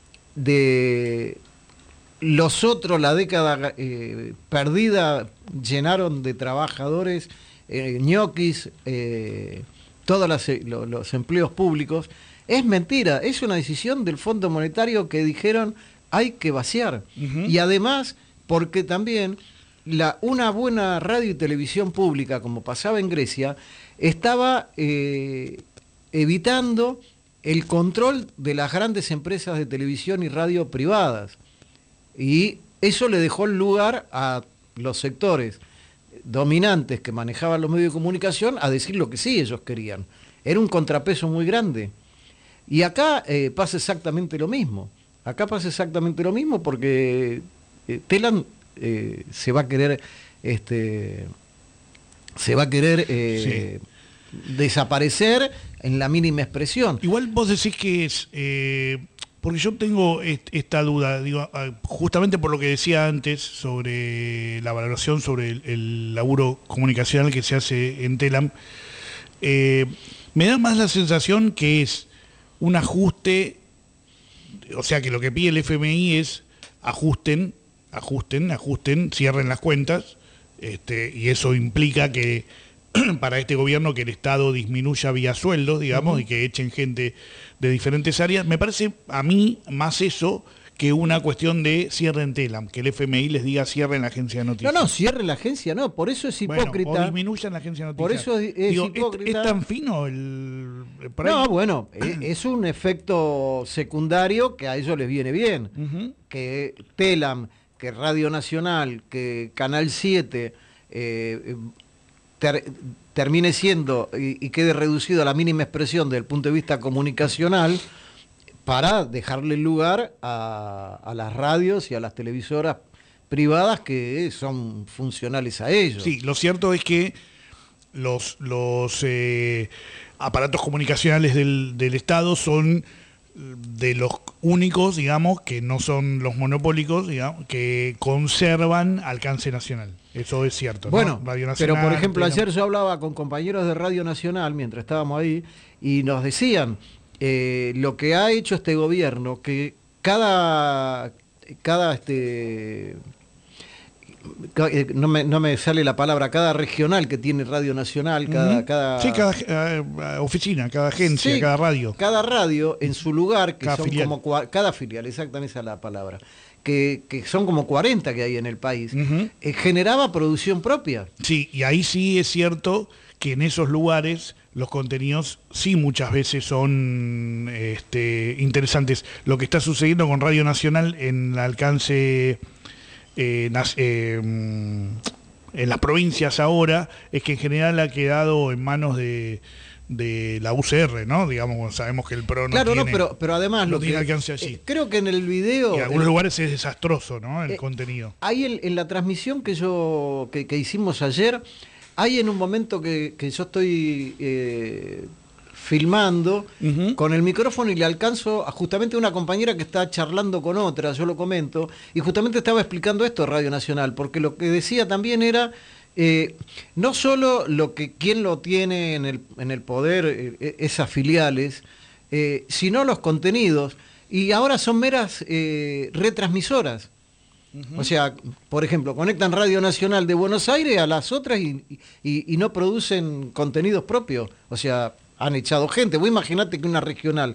de los otros, la década eh, perdida, llenaron de trabajadores, eh, ñoquis, eh, todos las, lo, los empleos públicos. Es mentira, es una decisión del Fondo Monetario que dijeron hay que vaciar. Uh-huh. Y además, porque también la, una buena radio y televisión pública, como pasaba en Grecia, estaba eh, evitando el control de las grandes empresas de televisión y radio privadas. Y eso le dejó el lugar a los sectores dominantes que manejaban los medios de comunicación a decir lo que sí ellos querían. Era un contrapeso muy grande. Y acá eh, pasa exactamente lo mismo. Acá pasa exactamente lo mismo porque eh, Telam eh, se va a querer, este, se va a querer eh, sí. desaparecer en la mínima expresión. Igual vos decís que es... Eh... Porque yo tengo esta duda, digo, justamente por lo que decía antes sobre la valoración sobre el, el laburo comunicacional que se hace en Telam, eh, me da más la sensación que es un ajuste, o sea que lo que pide el F M I es ajusten, ajusten, ajusten, cierren las cuentas, este, y eso implica que para este gobierno que el Estado disminuya vía sueldos, digamos, uh-huh. y que echen gente de diferentes áreas. Me parece a mí más eso que una cuestión de cierren Telam, que el F M I les diga cierren la agencia de noticias. No, no, cierren la agencia, no, por eso es hipócrita. Bueno, o disminuyan la agencia de noticias. Por eso es, es Digo, hipócrita. ¿Es, es tan fino el...? el no, bueno, es, es un efecto secundario que a ellos les viene bien. Uh-huh. Que Telam, que Radio Nacional, que Canal siete... Eh, Ter, termine siendo y, y quede reducido a la mínima expresión desde el punto de vista comunicacional para dejarle lugar a, a las radios y a las televisoras privadas que son funcionales a ellos. Sí, lo cierto es que los, los eh, aparatos comunicacionales del, del Estado son de los únicos, digamos, que no son los monopólicos, digamos, que conservan alcance nacional. Eso es cierto, ¿no? Bueno, Radio Nacional, pero por ejemplo, Telam... ayer yo hablaba con compañeros de Radio Nacional mientras estábamos ahí y nos decían eh, lo que ha hecho este gobierno, que cada cada este no me, no me sale la palabra, cada regional que tiene Radio Nacional, cada... Uh-huh. cada sí, cada uh, oficina, cada agencia, sí, cada radio. Cada radio en su lugar, que cada son filial. como... Cada filial, exactamente esa es la palabra. Que, que son como cuarenta que hay en el país, uh-huh. eh, generaba producción propia. Sí, y ahí sí es cierto que en esos lugares los contenidos sí muchas veces son este, interesantes. Lo que está sucediendo con Radio Nacional en el alcance... Eh, nas, eh, en las provincias ahora es que en general ha quedado en manos de, de la U C R, ¿no? Digamos, sabemos que el PRO no claro, tiene, no, pero, pero además no lo tiene que, alcance allí. Eh, creo que en el video... Y en algunos el, lugares es desastroso, ¿no? El eh, contenido. Hay en, en la transmisión que yo que, que hicimos ayer, hay en un momento que, que yo estoy... Eh, filmando uh-huh. con el micrófono y le alcanzo a justamente una compañera que está charlando con otra, yo lo comento, y justamente estaba explicando esto Radio Nacional, porque lo que decía también era eh, no solo lo que quién lo tiene en el, en el poder, eh, esas filiales, eh, sino los contenidos, y ahora son meras eh, retransmisoras. Uh-huh. O sea, por ejemplo, conectan Radio Nacional de Buenos Aires a las otras y, y, y no producen contenidos propios, o sea... Han echado gente. Vos imaginate que una regional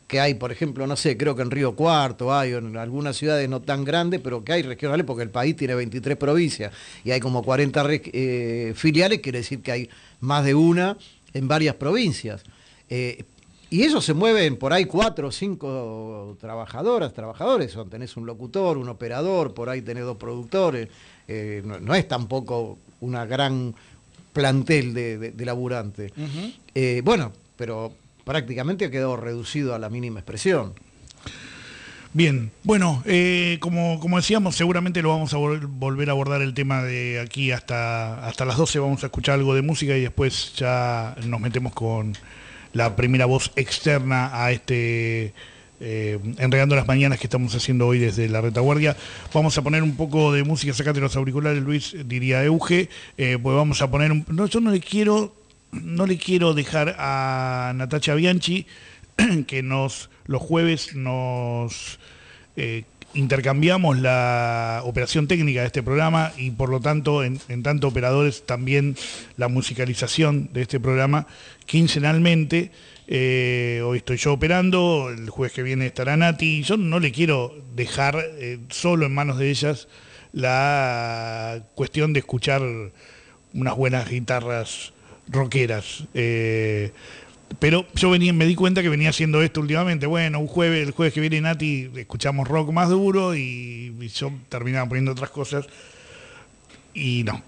que hay, por ejemplo, no sé, creo que en Río Cuarto hay, o en algunas ciudades no tan grandes, pero que hay regionales, porque el país tiene veintitrés provincias y hay como cuarenta eh, filiales, quiere decir que hay más de una en varias provincias. Eh, y ellos se mueven por ahí cuatro o cinco trabajadoras, trabajadores, son, tenés un locutor, un operador, por ahí tenés dos productores, eh, no, no es tampoco una gran plantel de, de, de laburantes. Uh-huh. eh, bueno, pero prácticamente ha quedado reducido a la mínima expresión. Bien, bueno, eh, como, como decíamos, seguramente lo vamos a vol- volver a abordar el tema de aquí hasta, hasta las doce, vamos a escuchar algo de música y después ya nos metemos con la primera voz externa a este eh, Enredando las Mañanas que estamos haciendo hoy desde la retaguardia. Vamos a poner un poco de música, sacate los auriculares, Luis, diría Euge, eh, pues vamos a poner un... No, yo no le quiero... No le quiero dejar a Natacha Bianchi, que nos los jueves nos eh, intercambiamos la operación técnica de este programa y por lo tanto, en, en tanto operadores, también la musicalización de este programa quincenalmente. Eh, hoy estoy yo operando, el jueves que viene estará Nati. Yo no le quiero dejar eh, solo en manos de ellas la cuestión de escuchar unas buenas guitarras rockeras, eh, pero yo venía, me di cuenta que venía haciendo esto últimamente. Bueno, un jueves, el jueves que viene Nati, escuchamos rock más duro y, y yo terminaba poniendo otras cosas y no.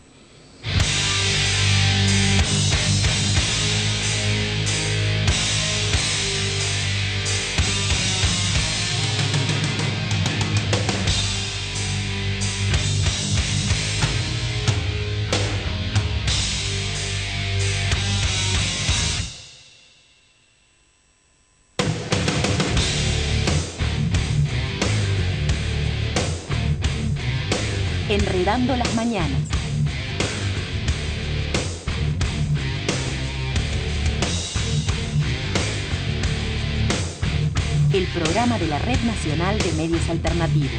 Enredando las Mañanas. El programa de la Red Nacional de Medios Alternativos.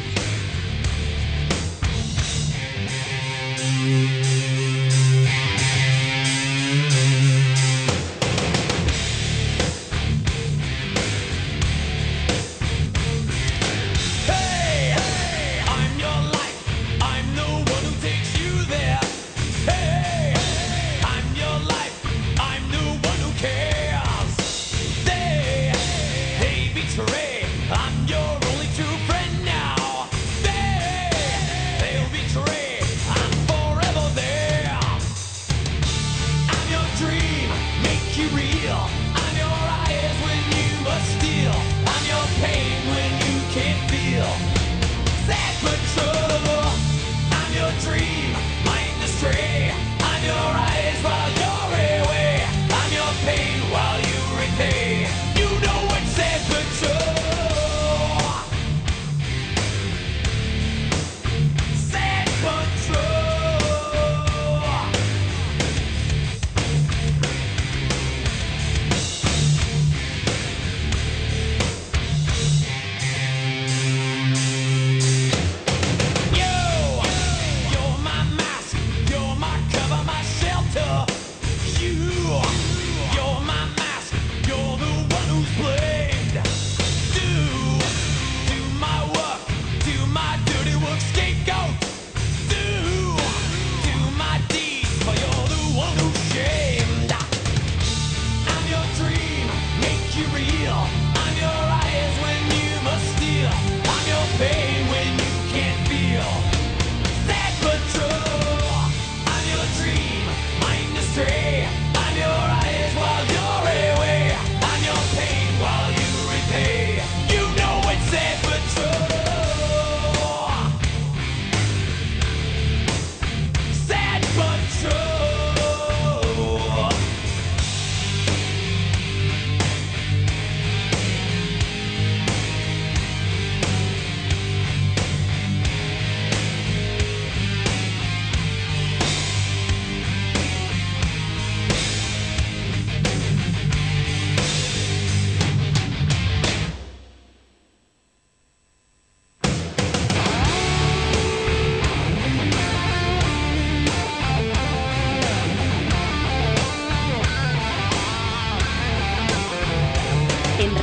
I'm your only true friend now.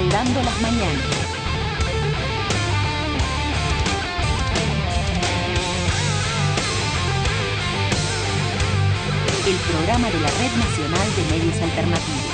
Enredando las mañanas. El programa de la Red Nacional de Medios Alternativos.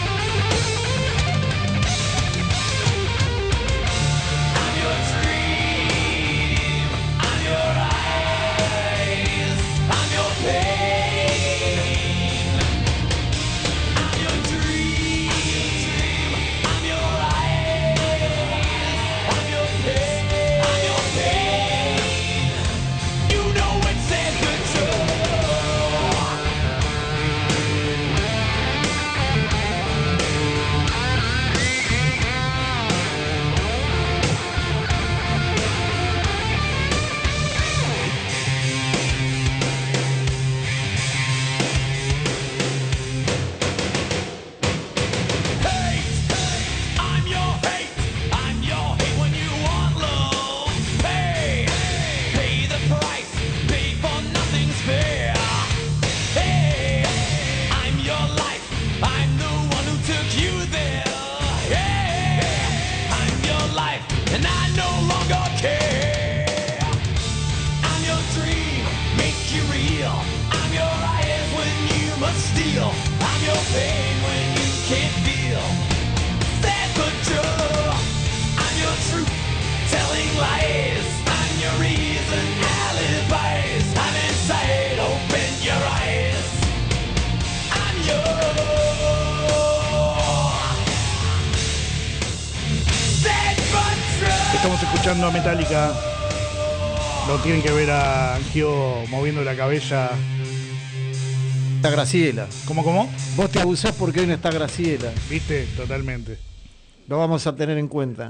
Estamos escuchando a Metallica. Lo tienen que ver a Gio moviendo la cabeza. Está Graciela. ¿Cómo, cómo? Vos te abusás porque hoy no está Graciela. ¿Viste? Totalmente. Lo vamos a tener en cuenta.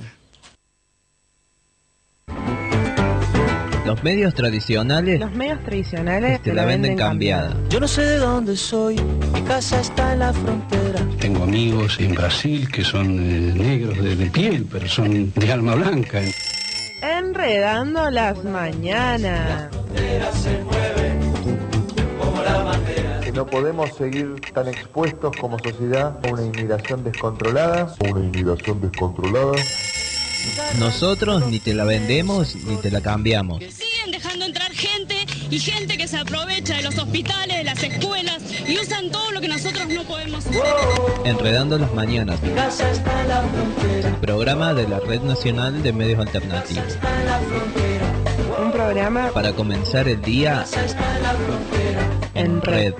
Los medios tradicionales. Los medios tradicionales te la venden cambiada. cambiada. Yo no sé de dónde soy, mi casa está en la frontera. Tengo amigos en Brasil que son eh, negros de, de piel, pero son de alma blanca. Enredando las mañanas. Se mueve como la bandera. Que no podemos seguir tan expuestos como sociedad a una inmigración descontrolada. Una inmigración descontrolada. Nosotros ni te la vendemos ni te la cambiamos. Siguen dejando entrar gente y gente que se aprovecha de los hospitales, de las escuelas y usan todo lo que nosotros no podemos hacer. Enredando las mañanas. Mi casa está en la frontera. El programa de la Red Nacional de Medios Alternativos. Está en la frontera. Un programa para comenzar el día está en la frontera. en red.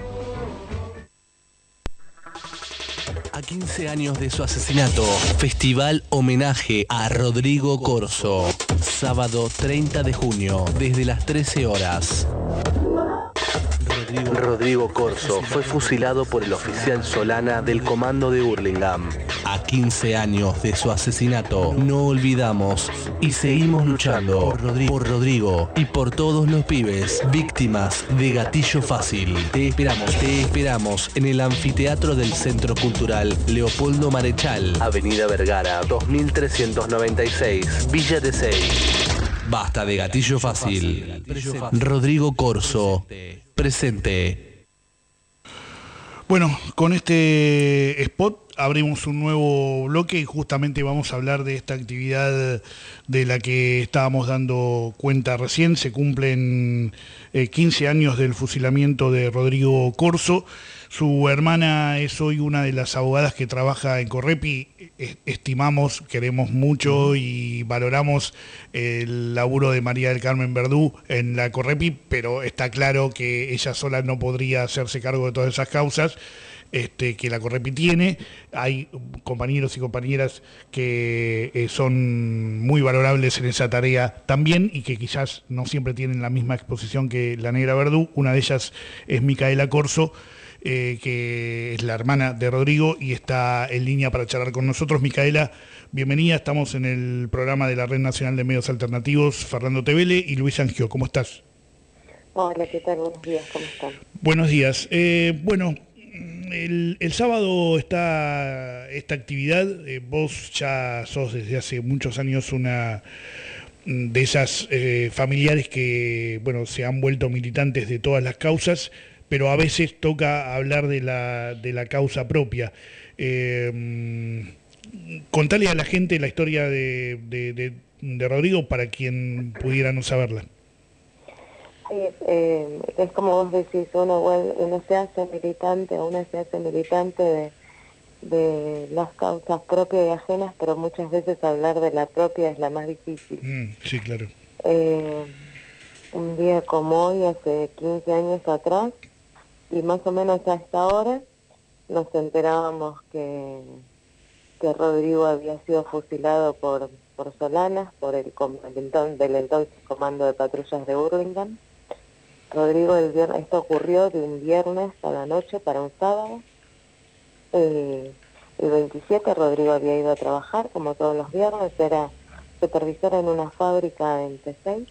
A quince años de su asesinato, festival homenaje a Rodrigo Corso. Sábado treinta de junio, desde las trece horas. Rodrigo, Rodrigo Corso fue fusilado por el oficial Solana del comando de Hurlingham. A quince años de su asesinato, no olvidamos y seguimos luchando por Rodrigo, por Rodrigo y por todos los pibes víctimas de gatillo fácil. Te esperamos, te esperamos en el anfiteatro del Centro Cultural Leopoldo Marechal, Avenida Vergara, dos mil trescientos noventa y seis, Villa Tesey. Basta de gatillo fácil. Rodrigo Corso, presente. Bueno, con este spot abrimos un nuevo bloque y justamente vamos a hablar de esta actividad de la que estábamos dando cuenta recién. Se cumplen eh, quince años del fusilamiento de Rodrigo Corso. Su hermana es hoy una de las abogadas que trabaja en Correpi. Estimamos, queremos mucho y valoramos el laburo de María del Carmen Verdú en la Correpi, pero está claro que ella sola no podría hacerse cargo de todas esas causas este, que la Correpi tiene. Hay compañeros y compañeras que eh, son muy valorables en esa tarea también y que quizás no siempre tienen la misma exposición que la negra Verdú. Una de ellas es Micaela Corso, Eh, que es la hermana de Rodrigo y está en línea para charlar con nosotros. Micaela, bienvenida, estamos en el programa de la Red Nacional de Medios Alternativos, Fernando Tevele y Luis Angio, ¿cómo estás? Hola, ¿qué tal? Buenos días, ¿cómo están? Buenos días. Eh, bueno, el, el sábado está esta actividad, eh, vos ya sos desde hace muchos años una de esas eh, familiares que, bueno, se han vuelto militantes de todas las causas, pero a veces toca hablar de la, de la causa propia. Eh, contale a la gente la historia de, de, de, de Rodrigo para quien pudiera no saberla. Sí, eh, es como vos decís, uno, uno se hace militante, uno se hace militante de, de las causas propias y ajenas, pero muchas veces hablar de la propia es la más difícil. Mm, sí, claro. Eh, un día como hoy, hace quince años atrás, y más o menos a esta hora, nos enterábamos que, que Rodrigo había sido fusilado por, por Solanas, por el, el del entonces Comando de Patrullas de Burlingame. Rodrigo, el viernes, esto ocurrió de un viernes a la noche para un sábado. Eh, el veintisiete Rodrigo había ido a trabajar, como todos los viernes, era supervisor en una fábrica en T seis,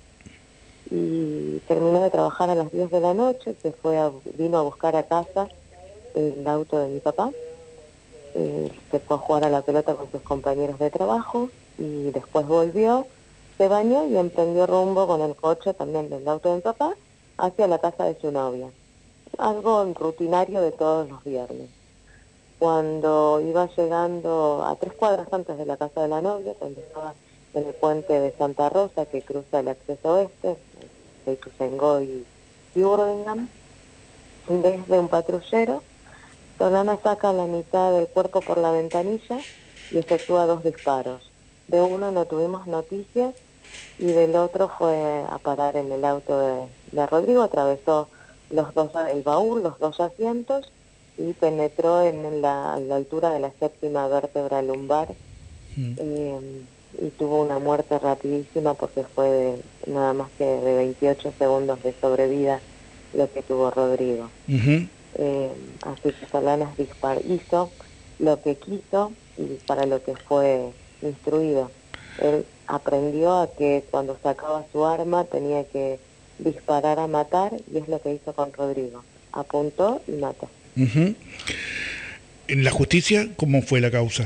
y terminó de trabajar a las diez de la noche, se fue a, vino a buscar a casa el auto de mi papá, eh, se fue a jugar a la pelota con sus compañeros de trabajo, y después volvió, se bañó y emprendió rumbo con el coche también del auto de mi papá, hacia la casa de su novia. Algo rutinario de todos los viernes. Cuando iba llegando a tres cuadras antes de la casa de la novia, cuando estaba en el puente de Santa Rosa, que cruza el acceso oeste, de Ituzaingó y Burlingame, desde un patrullero, Solana saca la mitad del cuerpo por la ventanilla y efectúa dos disparos. De uno no tuvimos noticias, y del otro fue a parar en el auto de, de Rodrigo, atravesó los dos, el baúl, los dos asientos, y penetró en la, a la altura de la séptima vértebra lumbar, mm. eh, y tuvo una muerte rapidísima porque fue de, nada más que de veintiocho segundos de sobrevida lo que tuvo Rodrigo. Uh-huh. eh, así que Solanas dispar, hizo lo que quiso y para lo que fue instruido. Él aprendió a que cuando sacaba su arma tenía que disparar a matar, y es lo que hizo con Rodrigo. Apuntó y mató. Uh-huh. ¿En la justicia cómo fue la causa?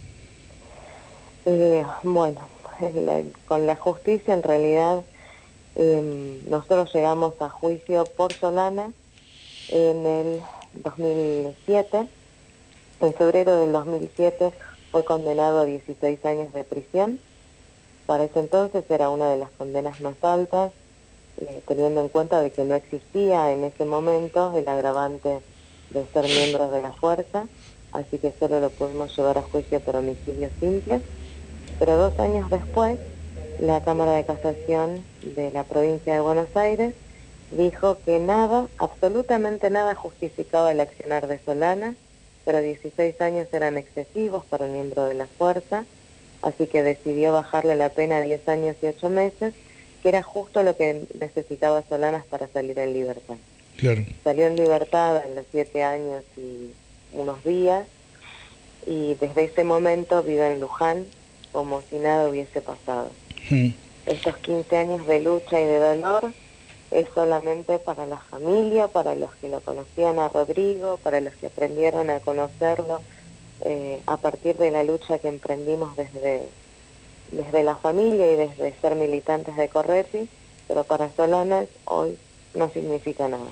Eh, bueno, la, con la justicia en realidad eh, nosotros llegamos a juicio por Solana en el dos mil siete. En febrero del dos mil siete fue condenado a dieciséis años de prisión. Para ese entonces era una de las condenas más altas, eh, teniendo en cuenta de que no existía en ese momento el agravante de ser miembros de la fuerza, así que solo lo pudimos llevar a juicio por homicidio simple. Pero dos años después, la Cámara de Casación de la provincia de Buenos Aires dijo que nada, absolutamente nada justificaba el accionar de Solana, pero dieciséis años eran excesivos para un miembro de la fuerza, así que decidió bajarle la pena a diez años y ocho meses, que era justo lo que necesitaba Solanas para salir en libertad. Claro. Salió en libertad a los siete años y unos días, y desde ese momento vive en Luján como si nada hubiese pasado. Mm. Estos quince años de lucha y de dolor es solamente para la familia, para los que lo conocían a Rodrigo, para los que aprendieron a conocerlo, Eh, a partir de la lucha que emprendimos desde, desde la familia y desde ser militantes de Correpi, pero para Solanas hoy no significa nada.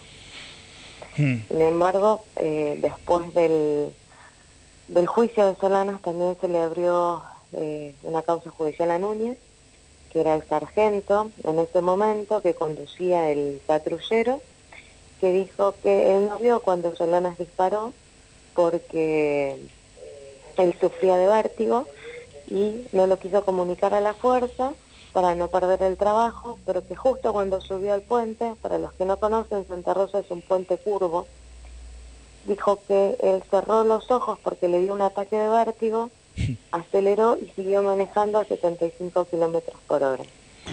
Hmm. Sin embargo, eh, después del, del juicio de Solanas también se le abrió eh, una causa judicial a Núñez, que era el sargento en ese momento que conducía el patrullero, que dijo que él no vio cuando Solanas disparó porque él sufría de vértigo y no lo quiso comunicar a la fuerza para no perder el trabajo, pero que justo cuando subió al puente, para los que no conocen, Santa Rosa es un puente curvo, dijo que él cerró los ojos porque le dio un ataque de vértigo, aceleró y siguió manejando a setenta y cinco kilómetros por hora.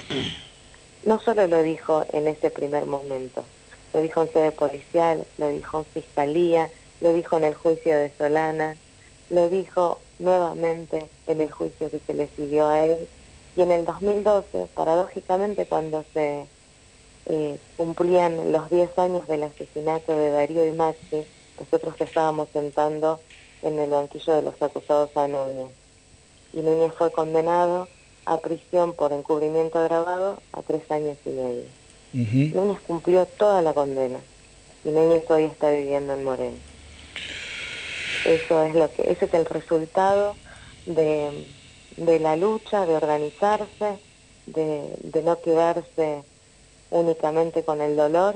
No solo lo dijo en ese primer momento, lo dijo en sede policial, lo dijo en fiscalía, lo dijo en el juicio de Solana, lo dijo nuevamente en el juicio que se le siguió a él, y en el dos mil doce, paradójicamente, cuando se eh, cumplían los diez años del asesinato de Darío y Maxi, nosotros estábamos sentando en el banquillo de los acusados a Núñez, y Núñez fue condenado a prisión por encubrimiento agravado a tres años y medio. Uh-huh. Núñez cumplió toda la condena, y Núñez hoy está viviendo en Moreno. Eso es lo que, ese es el resultado de, de la lucha, de organizarse, de, de no quedarse únicamente con el dolor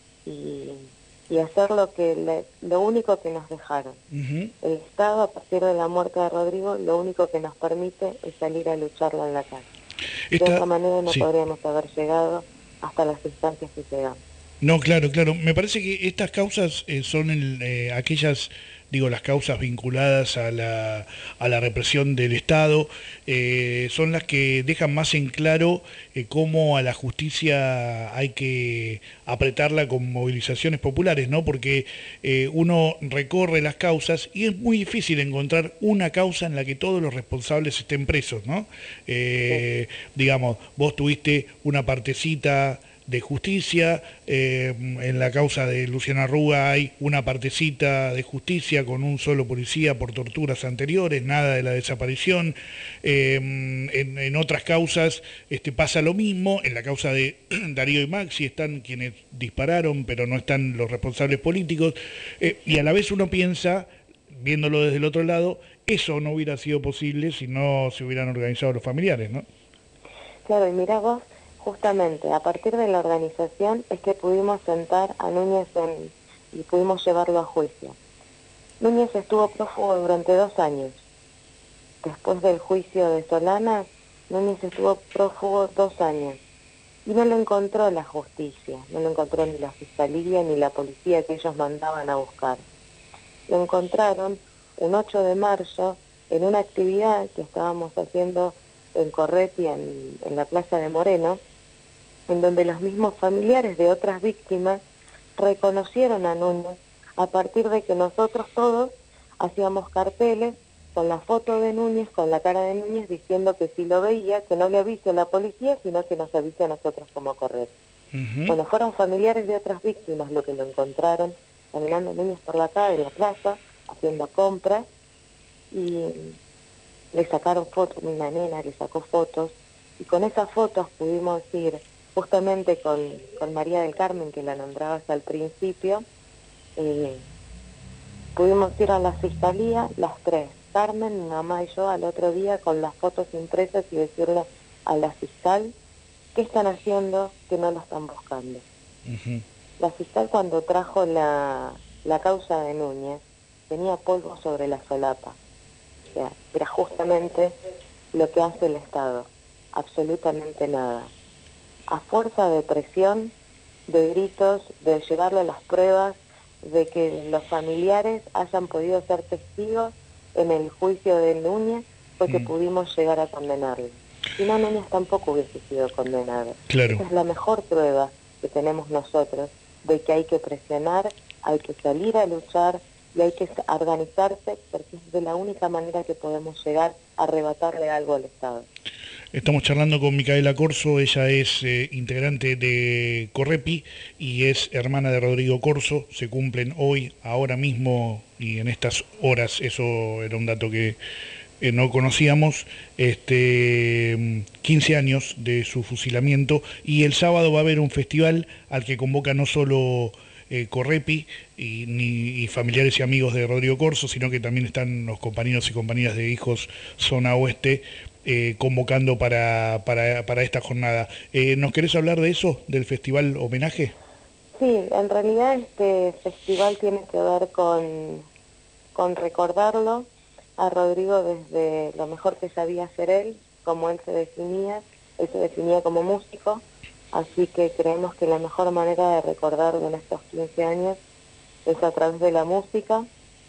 y, y hacer lo que le, lo único que nos dejaron. Uh-huh. El Estado, a partir de la muerte de Rodrigo, lo único que nos permite es salir a lucharlo en la calle. Esta, de esa manera no sí. podríamos haber llegado hasta las instancias que llegamos. No, claro, claro. Me parece que estas causas eh, son el, eh, aquellas, digo, las causas vinculadas a la, a la represión del Estado, eh, son las que dejan más en claro eh, cómo a la justicia hay que apretarla con movilizaciones populares, ¿no? Porque eh, uno recorre las causas y es muy difícil encontrar una causa en la que todos los responsables estén presos, ¿no? Eh, sí. Digamos, vos tuviste una partecita de justicia, eh, en la causa de Luciana Arruga hay una partecita de justicia con un solo policía por torturas anteriores, nada de la desaparición, eh, en, en otras causas este, pasa lo mismo, en la causa de Darío y Maxi están quienes dispararon, pero no están los responsables políticos, eh, y a la vez uno piensa, viéndolo desde el otro lado, eso no hubiera sido posible si no se hubieran organizado los familiares, ¿no? Claro, y mira vos, justamente a partir de la organización es que pudimos sentar a Núñez en, y pudimos llevarlo a juicio. Núñez estuvo prófugo durante dos años. Después del juicio de Solana, Núñez estuvo prófugo dos años. Y no lo encontró la justicia, no lo encontró ni la fiscalía ni la policía que ellos mandaban a buscar. Lo encontraron un ocho de marzo en una actividad que estábamos haciendo en Correpi, en, en la Plaza de Moreno, en donde los mismos familiares de otras víctimas reconocieron a Núñez a partir de que nosotros todos hacíamos carteles con la foto de Núñez, con la cara de Núñez, diciendo que si lo veía, que no le avise a la policía, sino que nos avise a nosotros como Correpi. Uh-huh. Bueno, fueron familiares de otras víctimas los que lo encontraron, caminando Núñez por la calle, en la plaza, haciendo compras, y le sacaron fotos, una nena le sacó fotos, y con esas fotos pudimos ir, justamente con, con María del Carmen, que la nombrabas al principio, eh, pudimos ir a la fiscalía, las tres, Carmen, mi mamá y yo, al otro día con las fotos impresas y decirle a la fiscal qué están haciendo, que no lo están buscando. Uh-huh. La fiscal, cuando trajo la, la causa de Núñez, tenía polvo sobre la solapa. O sea, era justamente lo que hace el Estado, absolutamente nada. A fuerza de presión, de gritos, de llevarle las pruebas, de que los familiares hayan podido ser testigos en el juicio de Núñez, fue que mm. pudimos llegar a condenarlo. Si no, Núñez tampoco hubiese sido condenado. Claro. Esa es la mejor prueba que tenemos nosotros, de que hay que presionar, hay que salir a luchar y hay que organizarse, porque es de la única manera que podemos llegar a arrebatarle algo al Estado. Estamos charlando con Micaela Corso, ella es eh, integrante de Correpi y es hermana de Rodrigo Corso. Se cumplen hoy, ahora mismo y en estas horas, eso era un dato que eh, no conocíamos, este, quince años de su fusilamiento, y el sábado va a haber un festival al que convoca no solo eh, Correpi y, ni, y familiares y amigos de Rodrigo Corso, sino que también están los compañeros y compañeras de Hijos Zona Oeste, Eh, convocando para, para, para esta jornada. Eh, ¿Nos querés hablar de eso, del festival homenaje? Sí, en realidad este festival tiene que ver con, con recordarlo a Rodrigo desde lo mejor que sabía hacer él, como él se definía, él se definía como músico, así que creemos que la mejor manera de recordarlo en estos quince años es a través de la música,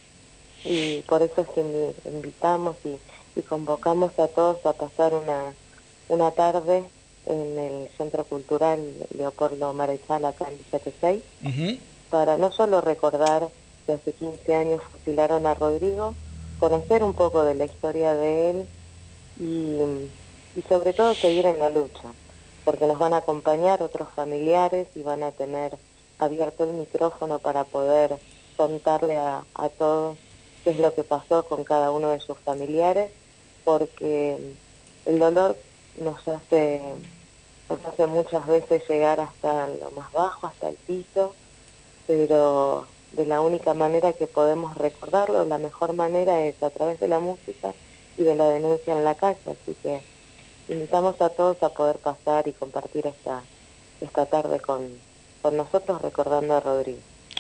y por eso es que invitamos y y convocamos a todos a pasar una, una tarde en el Centro Cultural Leopoldo Marechal, acá en Villa Tesey, uh-huh. para no solo recordar que hace quince años fusilaron a Rodrigo, conocer un poco de la historia de él y, y sobre todo seguir en la lucha, porque nos van a acompañar otros familiares y van a tener abierto el micrófono para poder contarle a, a todos qué es lo que pasó con cada uno de sus familiares, porque el dolor nos hace, nos hace muchas veces llegar hasta lo más bajo, hasta el piso, pero de la única manera que podemos recordarlo, la mejor manera es a través de la música y de la denuncia en la calle, así que invitamos a todos a poder pasar y compartir esta, esta tarde con, con nosotros recordando a Rodrigo.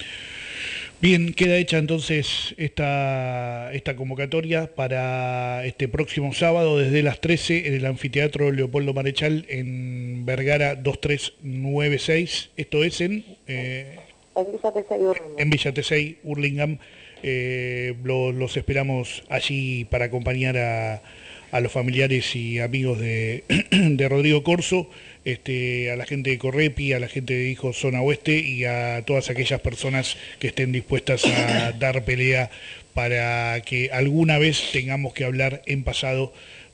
Bien, queda hecha entonces esta, esta convocatoria para este próximo sábado desde las trece en el Anfiteatro Leopoldo Marechal en Vergara dos tres nueve seis. Esto es en... Eh, en Villa Tesey, Hurlingham. En Villa Tesey, Hurlingham. Eh, lo, los esperamos allí para acompañar a, a los familiares y amigos de, de Rodrigo Corso, este, a la gente de Correpi, a la gente de Hijos Zona Oeste y a todas aquellas personas que estén dispuestas a dar pelea para que alguna vez tengamos que hablar en pasado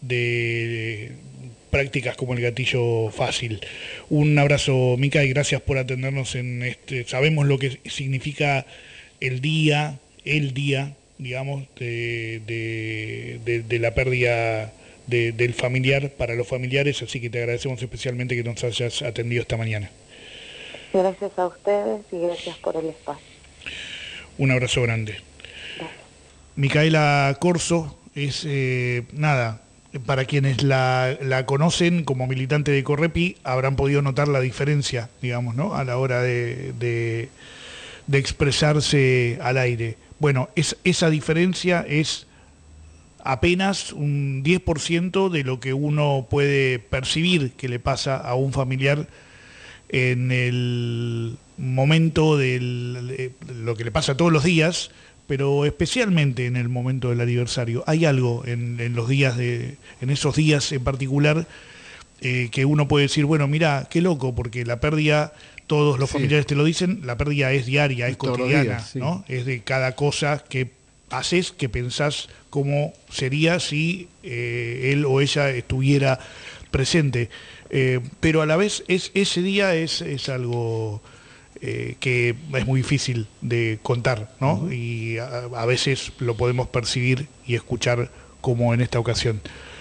de prácticas como el gatillo fácil. Un abrazo, Mica, y gracias por atendernos en este. Sabemos lo que significa el día, el día, digamos, de, de, de, de la pérdida de, del familiar para los familiares, así que te agradecemos especialmente que nos hayas atendido esta mañana. Gracias a ustedes y gracias por el espacio. Un abrazo grande. Gracias. Micaela Corso es, eh, nada, para quienes la, la conocen como militante de Correpi, habrán podido notar la diferencia, digamos, ¿no?, a la hora de, de, de expresarse al aire. Bueno, es, esa diferencia es apenas un diez por ciento de lo que uno puede percibir que le pasa a un familiar en el momento de lo que le pasa todos los días, pero especialmente en el momento del aniversario. Hay algo en, en los días de, en esos días en particular, eh, que uno puede decir, bueno, mira, qué loco, porque la pérdida, todos los sí. familiares te lo dicen, la pérdida es diaria, es, es cotidiana, días, sí. ¿no? Es de cada cosa que haces, que pensás cómo sería si eh, él o ella estuviera presente. Eh, pero a la vez es, ese día es, es algo eh, que es muy difícil de contar, ¿no? Uh-huh. Y a, a veces lo podemos percibir y escuchar como en esta ocasión.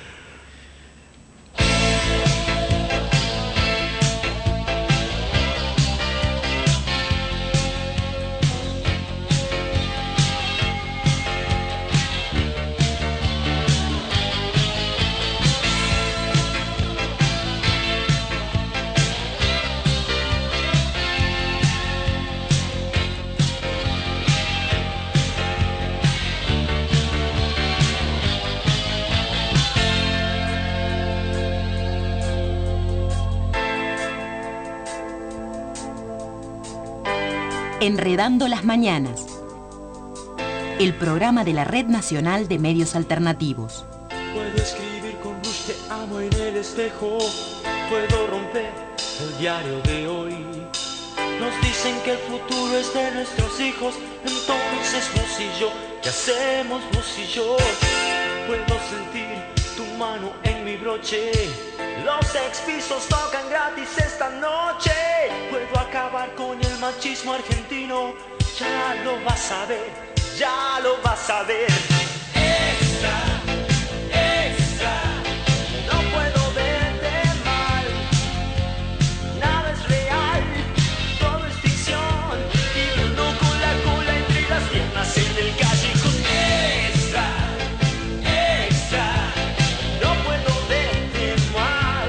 Enredando las Mañanas, el programa de la Red Nacional de Medios Alternativos. Puedo escribir con luz te amo en el espejo, puedo romper el diario de hoy. Nos dicen que el futuro es de nuestros hijos, entonces vos y yo, ¿qué hacemos vos y yo? Puedo sentir tu mano en mi broche, los ex pisos tocan gratis esta noche. Puedo acabar con el machismo argentino, ya lo vas a ver, ya lo vas a ver. Extra, extra, no puedo verte mal, nada es real, todo es ficción, viviendo con la cola entre las piernas en el callejón. Extra, extra, no puedo verte mal,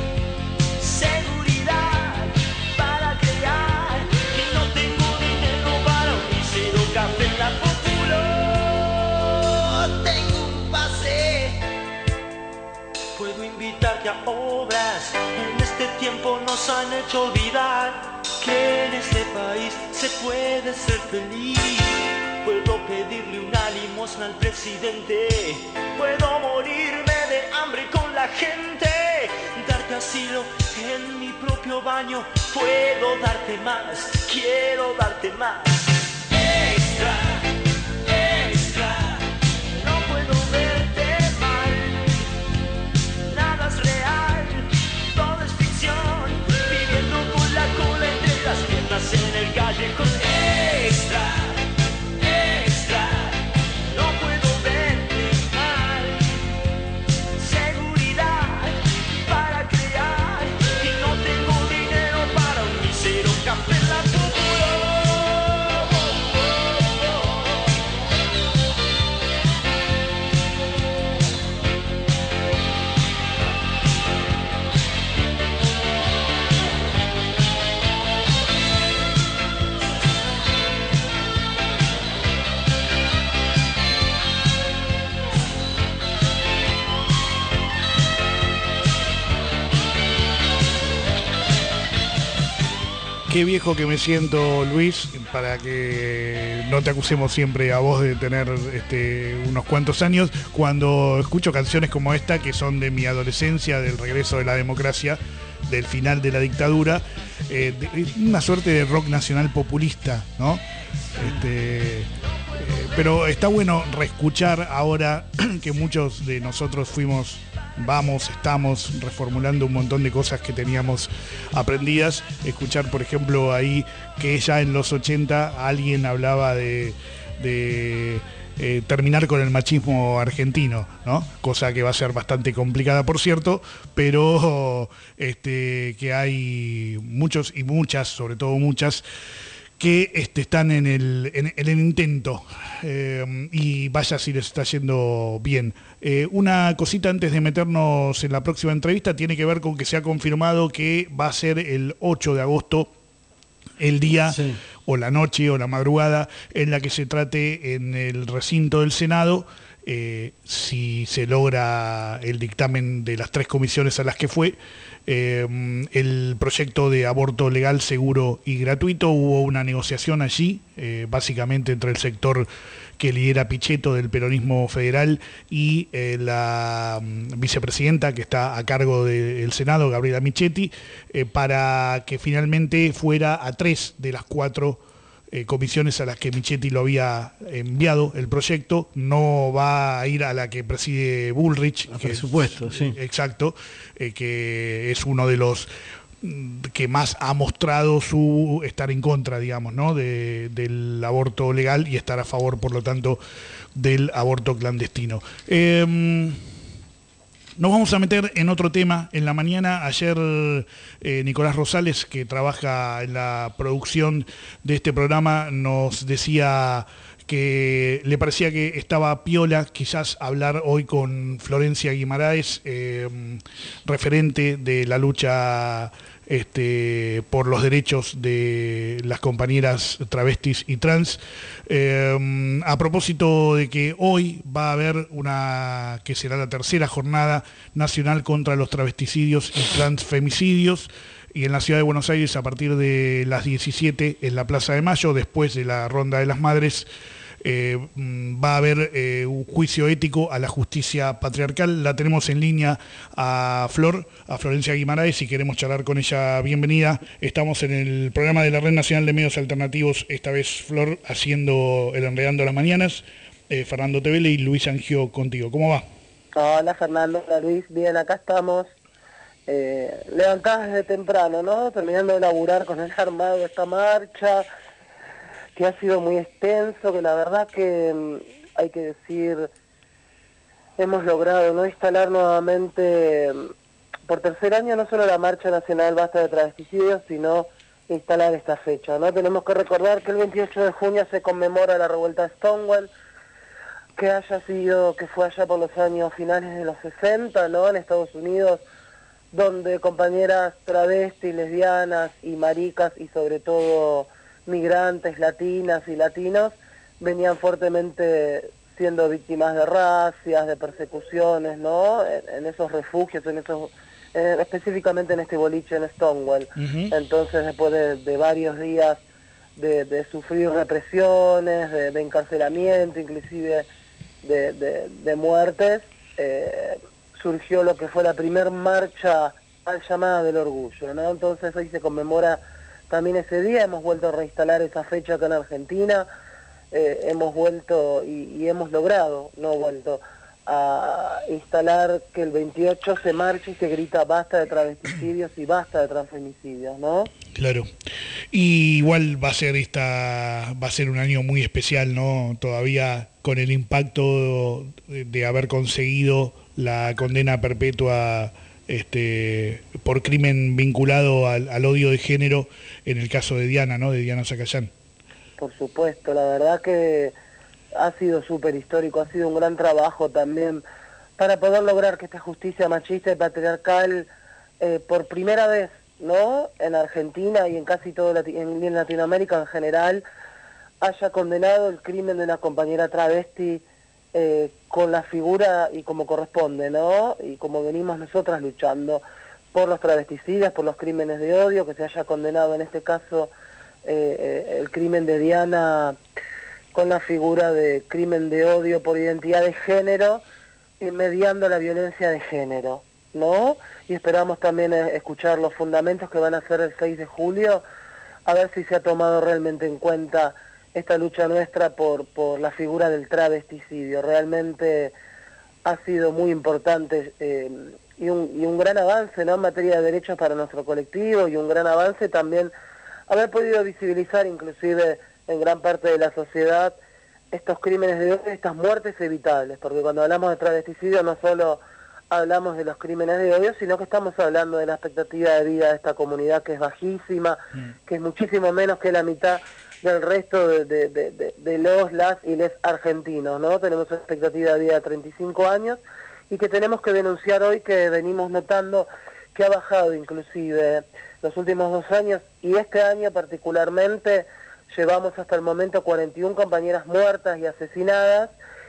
seguridad para crear, y no tengo dinero para un mísero café en la Popular. Tengo un pase, puedo invitarte a obras, en este tiempo nos han hecho olvidar que en este país se puede ser feliz. Puedo pedirle una limosna al presidente, puedo morirme de hambre con la gente, darte asilo en mi propio baño, puedo darte más, quiero darte más. Extra, extra, no puedo verte mal, nada es real, todo es ficción, viviendo con la cola entre las piernas en el callejón. Extra, extra, no puedo verte mal, seguridad para crear, y no tengo dinero para un mísero café en la Popular. qué viejo que me siento, Luis, para que no te acusemos siempre a vos de tener este, unos cuantos años, cuando escucho canciones como esta, que son de mi adolescencia, del regreso de la democracia, del final de la dictadura, eh, de, una suerte de rock nacional populista, ¿no? Este, eh, pero está bueno reescuchar ahora que muchos de nosotros fuimos... Vamos, estamos reformulando un montón de cosas que teníamos aprendidas. Escuchar, por ejemplo, ahí que ya en los ochenta alguien hablaba de, de eh, terminar con el machismo argentino, ¿no? Cosa que va a ser bastante complicada, por cierto, pero este, que hay muchos y muchas, sobre todo muchas, que este, están en el, en, en el intento eh, y vaya si les está yendo bien. Eh, una cosita antes de meternos en la próxima entrevista tiene que ver con que se ha confirmado que va a ser el ocho de agosto el día sí. o la noche o la madrugada en la que se trate en el recinto del Senado, eh, si se logra el dictamen de las tres comisiones a las que fue, Eh, el proyecto de aborto legal, seguro y gratuito. Hubo una negociación allí, eh, básicamente entre el sector que lidera Pichetto del peronismo federal y eh, la um, vicepresidenta que está a cargo del Senado, Gabriela Michetti, eh, para que finalmente fuera a tres de las cuatro Eh, comisiones a las que Michetti lo había enviado el proyecto. No va a ir a la que preside Bullrich, a que presupuesto, es, sí. Exacto, eh, que es uno de los que más ha mostrado su estar en contra, digamos, ¿no? de, del aborto legal y estar a favor, por lo tanto, del aborto clandestino. Eh, Nos vamos a meter en otro tema. En la mañana, ayer, eh, Nicolás Rosales, que trabaja en la producción de este programa, nos decía que le parecía que estaba piola quizás hablar hoy con Florencia Guimaraes, eh, referente de la lucha este, por los derechos de las compañeras travestis y trans, eh, a propósito de que hoy va a haber una, que será la tercera jornada nacional contra los travesticidios y transfemicidios, y en la ciudad de Buenos Aires a partir de las diecisiete en la Plaza de Mayo, después de la Ronda de las Madres, eh, va a haber eh, un juicio ético a la justicia patriarcal. La tenemos en línea a Flor, a Florencia Guimaraes, si queremos charlar con ella, bienvenida. Estamos en el programa de la Red Nacional de Medios Alternativos, esta vez Flor haciendo el Enredando las Mañanas, eh, Fernando Tevele y Luis Angio contigo. ¿Cómo va? Hola Fernando, hola Luis, bien, acá estamos. Eh, levantadas desde temprano, ¿no? Terminando de laburar con el armado de esta marcha, que ha sido muy extenso, que la verdad que hay que decir, hemos logrado no instalar nuevamente por tercer año no solo la Marcha Nacional Basta de Travesticidios, sino instalar esta fecha, ¿no? Tenemos que recordar que el veintiocho de junio se conmemora la revuelta de Stonewall, que haya sido, que fue allá por los años finales de los sesenta, ¿no? En Estados Unidos, donde compañeras travestis, lesbianas y maricas y sobre todo migrantes latinas y latinos venían fuertemente siendo víctimas de racias, de persecuciones, ¿no? En, en esos refugios, en esos, eh, específicamente en este boliche en Stonewall. Uh-huh. Entonces, después de, de varios días de, de sufrir represiones, de, de encarcelamiento, inclusive de, de, de muertes, eh, surgió lo que fue la primer marcha mal llamada del orgullo, ¿no? Entonces hoy se conmemora también ese día, hemos vuelto a reinstalar esa fecha acá en Argentina, eh, hemos vuelto y, y hemos logrado, no vuelto, a instalar que el veintiocho se marche y se grita basta de travesticidios y basta de transfemicidios, ¿no? Claro. Y igual va a ser esta, va a ser un año muy especial, ¿no? Todavía con el impacto de, de haber conseguido la condena perpetua este, por crimen vinculado al, al odio de género en el caso de Diana, ¿no? De Diana Zacayán. Por supuesto, la verdad que ha sido súper histórico, ha sido un gran trabajo también para poder lograr que esta justicia machista y patriarcal eh, por primera vez, ¿no? En Argentina y en casi todo Lati- en, en Latinoamérica en general haya condenado el crimen de una compañera travesti eh, con la figura y como corresponde, ¿no? Y como venimos nosotras luchando. por los travesticidas, por los crímenes de odio, que se haya condenado en este caso eh, el crimen de Diana con la figura de crimen de odio por identidad de género y mediando la violencia de género, ¿no? Y esperamos también escuchar los fundamentos que van a hacer el seis de julio, a ver si se ha tomado realmente en cuenta esta lucha nuestra por, por la figura del travesticidio. Realmente ha sido muy importante eh, y, un, y un gran avance, ¿no?, en materia de derechos para nuestro colectivo, y un gran avance también haber podido visibilizar inclusive en gran parte de la sociedad estos crímenes de odio, estas muertes evitables, porque cuando hablamos de travesticidio no solo hablamos de los crímenes de odio, sino que estamos hablando de la expectativa de vida de esta comunidad, que es bajísima, mm. que es muchísimo menos que la mitad del resto de, de, de, de, de los, las y les argentinos, ¿no? Tenemos una expectativa de vida de treinta y cinco años y que tenemos que denunciar hoy, que venimos notando que ha bajado inclusive los últimos dos años, y este año particularmente llevamos hasta el momento cuarenta y una compañeras muertas y asesinadas,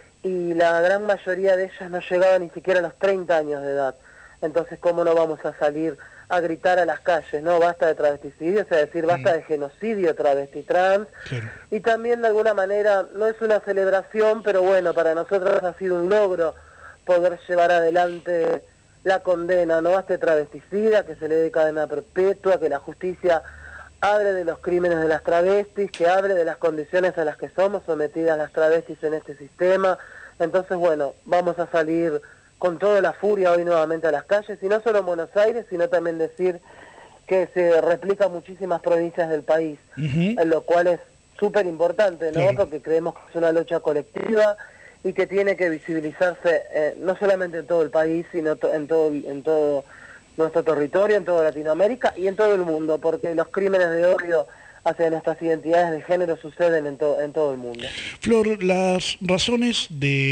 y la gran mayoría de ellas no llegaban ni siquiera a los treinta años de edad. Entonces, ¿cómo no vamos a salir a gritar a las calles? No, basta de travesticidio, o sea, decir, basta mm. de genocidio travesti trans. Claro. Y también de alguna manera, no es una celebración, pero bueno, para nosotros ha sido un logro poder llevar adelante la condena, ¿no?, a este travesticida, que se le dé cadena perpetua, que la justicia hable de los crímenes de las travestis, que hable de las condiciones a las que somos sometidas las travestis en este sistema. Entonces, bueno, vamos a salir con toda la furia hoy nuevamente a las calles, y no solo en Buenos Aires, sino también decir que se replica en muchísimas provincias del país, uh-huh. en lo cual es súper importante, ¿no? Sí. Porque creemos que es una lucha colectiva y que tiene que visibilizarse eh, no solamente en todo el país, sino to- en todo en todo nuestro territorio, en toda Latinoamérica y en todo el mundo, porque los crímenes de odio hacia nuestras identidades de género suceden en, to- en todo el mundo. Flor, las razones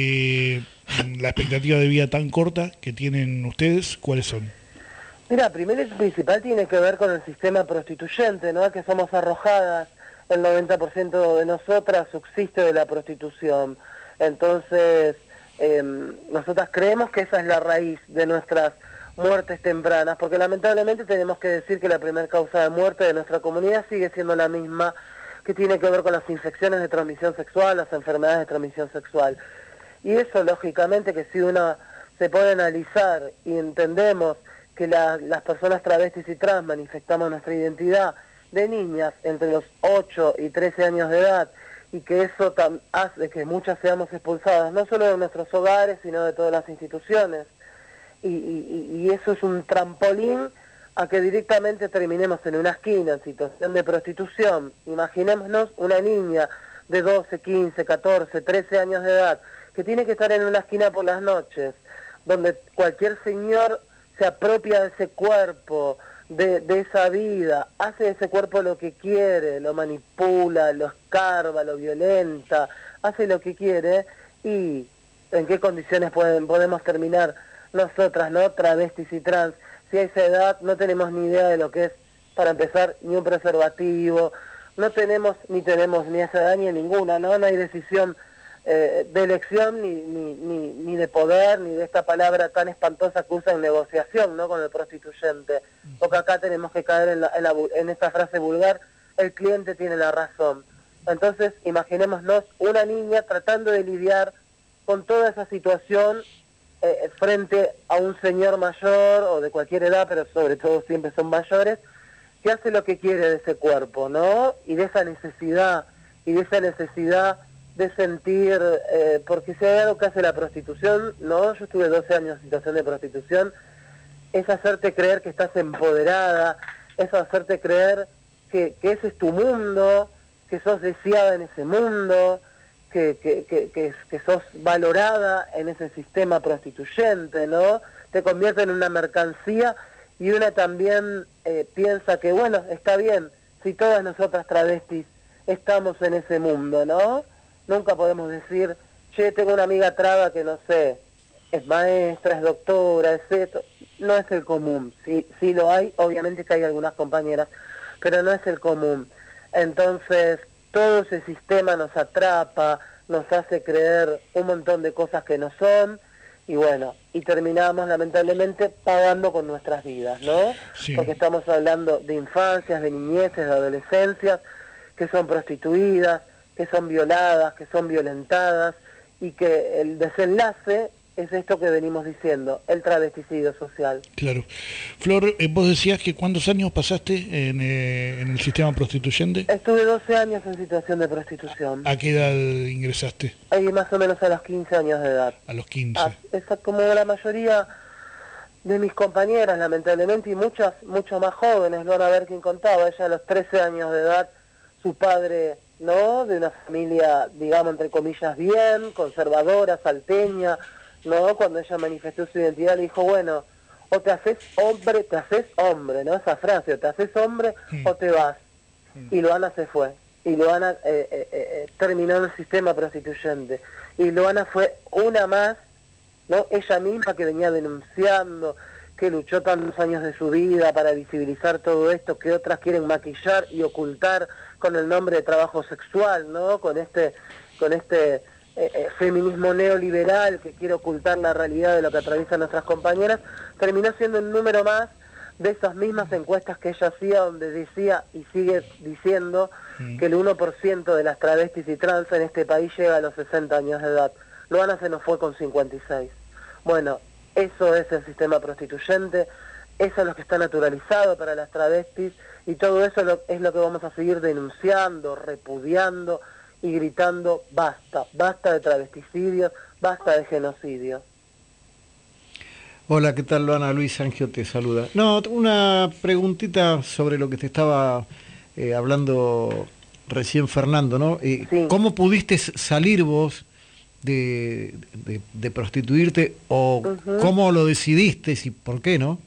de la expectativa de vida tan corta que tienen ustedes, ¿cuáles son? Mira, primero y principal tiene que ver con el sistema prostituyente, ¿no?, que somos arrojadas, el noventa por ciento de nosotras subsiste de la prostitución. Entonces, eh, nosotras creemos que esa es la raíz de nuestras muertes tempranas, porque lamentablemente tenemos que decir que la primera causa de muerte de nuestra comunidad sigue siendo la misma, que tiene que ver con las infecciones de transmisión sexual, las enfermedades de transmisión sexual. Y eso, lógicamente, que si uno se puede analizar y entendemos que la, las personas travestis y trans manifestamos nuestra identidad de niñas entre los ocho y trece años de edad, y que eso tam- hace que muchas seamos expulsadas, no solo de nuestros hogares, sino de todas las instituciones. Y, y, y eso es un trampolín a que directamente terminemos en una esquina en situación de prostitución. Imaginémonos una niña de doce, quince, catorce, trece años de edad que tiene que estar en una esquina por las noches, donde cualquier señor se apropia de ese cuerpo, de, de esa vida, hace de ese cuerpo lo que quiere, lo manipula, lo escarba, lo violenta, hace lo que quiere. Y en qué condiciones pueden, podemos terminar nosotras, ¿no?, travestis y trans, si a esa edad no tenemos ni idea de lo que es, para empezar, ni un preservativo, no tenemos ni tenemos ni esa edad ni ninguna, ¿no? No hay decisión eh, de elección, ni, ni, ni, ni de poder, ni de esta palabra tan espantosa que usan en negociación, ¿no?, con el prostituyente, porque acá tenemos que caer en, la, en, la, en esta frase vulgar, el cliente tiene la razón. Entonces, imaginémonos una niña tratando de lidiar con toda esa situación Eh, frente a un señor mayor o de cualquier edad, pero sobre todo siempre son mayores, que hace lo que quiere de ese cuerpo, ¿no? Y de esa necesidad, y de esa necesidad de sentir, eh, porque si hay algo que hace la prostitución, ¿no? Yo estuve doce años en situación de prostitución, es hacerte creer que estás empoderada, es hacerte creer que, que ese es tu mundo, que sos deseada en ese mundo, Que, que, que, que, que sos valorada en ese sistema prostituyente, ¿no? Te convierte en una mercancía, y una también eh, piensa que, bueno, está bien, si todas nosotras travestis estamos en ese mundo, ¿no? Nunca podemos decir, che, tengo una amiga traba que, no sé, es maestra, es doctora, es esto. No es el común. Sí, sí lo hay, obviamente que hay algunas compañeras, pero no es el común. Entonces, todo ese sistema nos atrapa, nos hace creer un montón de cosas que no son, y bueno, y terminamos lamentablemente pagando con nuestras vidas, ¿no? Sí. Porque estamos hablando de infancias, de niñeces, de adolescencias, que son prostituidas, que son violadas, que son violentadas, y que el desenlace es esto que venimos diciendo, el travesticidio social. Claro. Flor, eh, vos decías que ¿cuántos años pasaste en, eh, en el sistema prostituyente? Estuve doce años en situación de prostitución. ¿A qué edad ingresaste? Ahí más o menos a los quince años de edad. A los quince. Ah, esa, como la mayoría de mis compañeras, lamentablemente, y muchas, mucho más jóvenes, no van a ver quién contaba, ella a los trece años de edad, su padre, ¿no?, de una familia, digamos, entre comillas, bien, conservadora, salteña, ¿no?, cuando ella manifestó su identidad, le dijo, bueno, o te haces hombre, te haces hombre, ¿no?, esa frase, o te haces hombre mm. o te vas. Mm. Y Luana se fue, y Luana eh, eh, eh, terminó en el sistema prostituyente, y Luana fue una más, ¿no?, ella misma que venía denunciando, que luchó tantos años de su vida para visibilizar todo esto, que otras quieren maquillar y ocultar con el nombre de trabajo sexual, ¿no?, con este, con este Eh, eh, feminismo neoliberal que quiere ocultar la realidad de lo que atraviesan nuestras compañeras, terminó siendo un número más de esas mismas encuestas que ella hacía, donde decía y sigue diciendo mm. que el uno por ciento de las travestis y trans en este país llega a los sesenta años de edad. Luana se nos fue con cincuenta y seis. Bueno, eso es el sistema prostituyente, eso es lo que está naturalizado para las travestis, y todo eso lo, es lo que vamos a seguir denunciando, repudiando y gritando, basta, basta de travesticidios, basta de genocidio. Hola, ¿qué tal, Luana? Luis Angio te saluda. No, una preguntita sobre lo que te estaba eh, hablando recién Fernando, ¿no? Eh, sí. ¿Cómo pudiste salir vos de, de, de prostituirte, o uh-huh. cómo lo decidiste y por qué, no?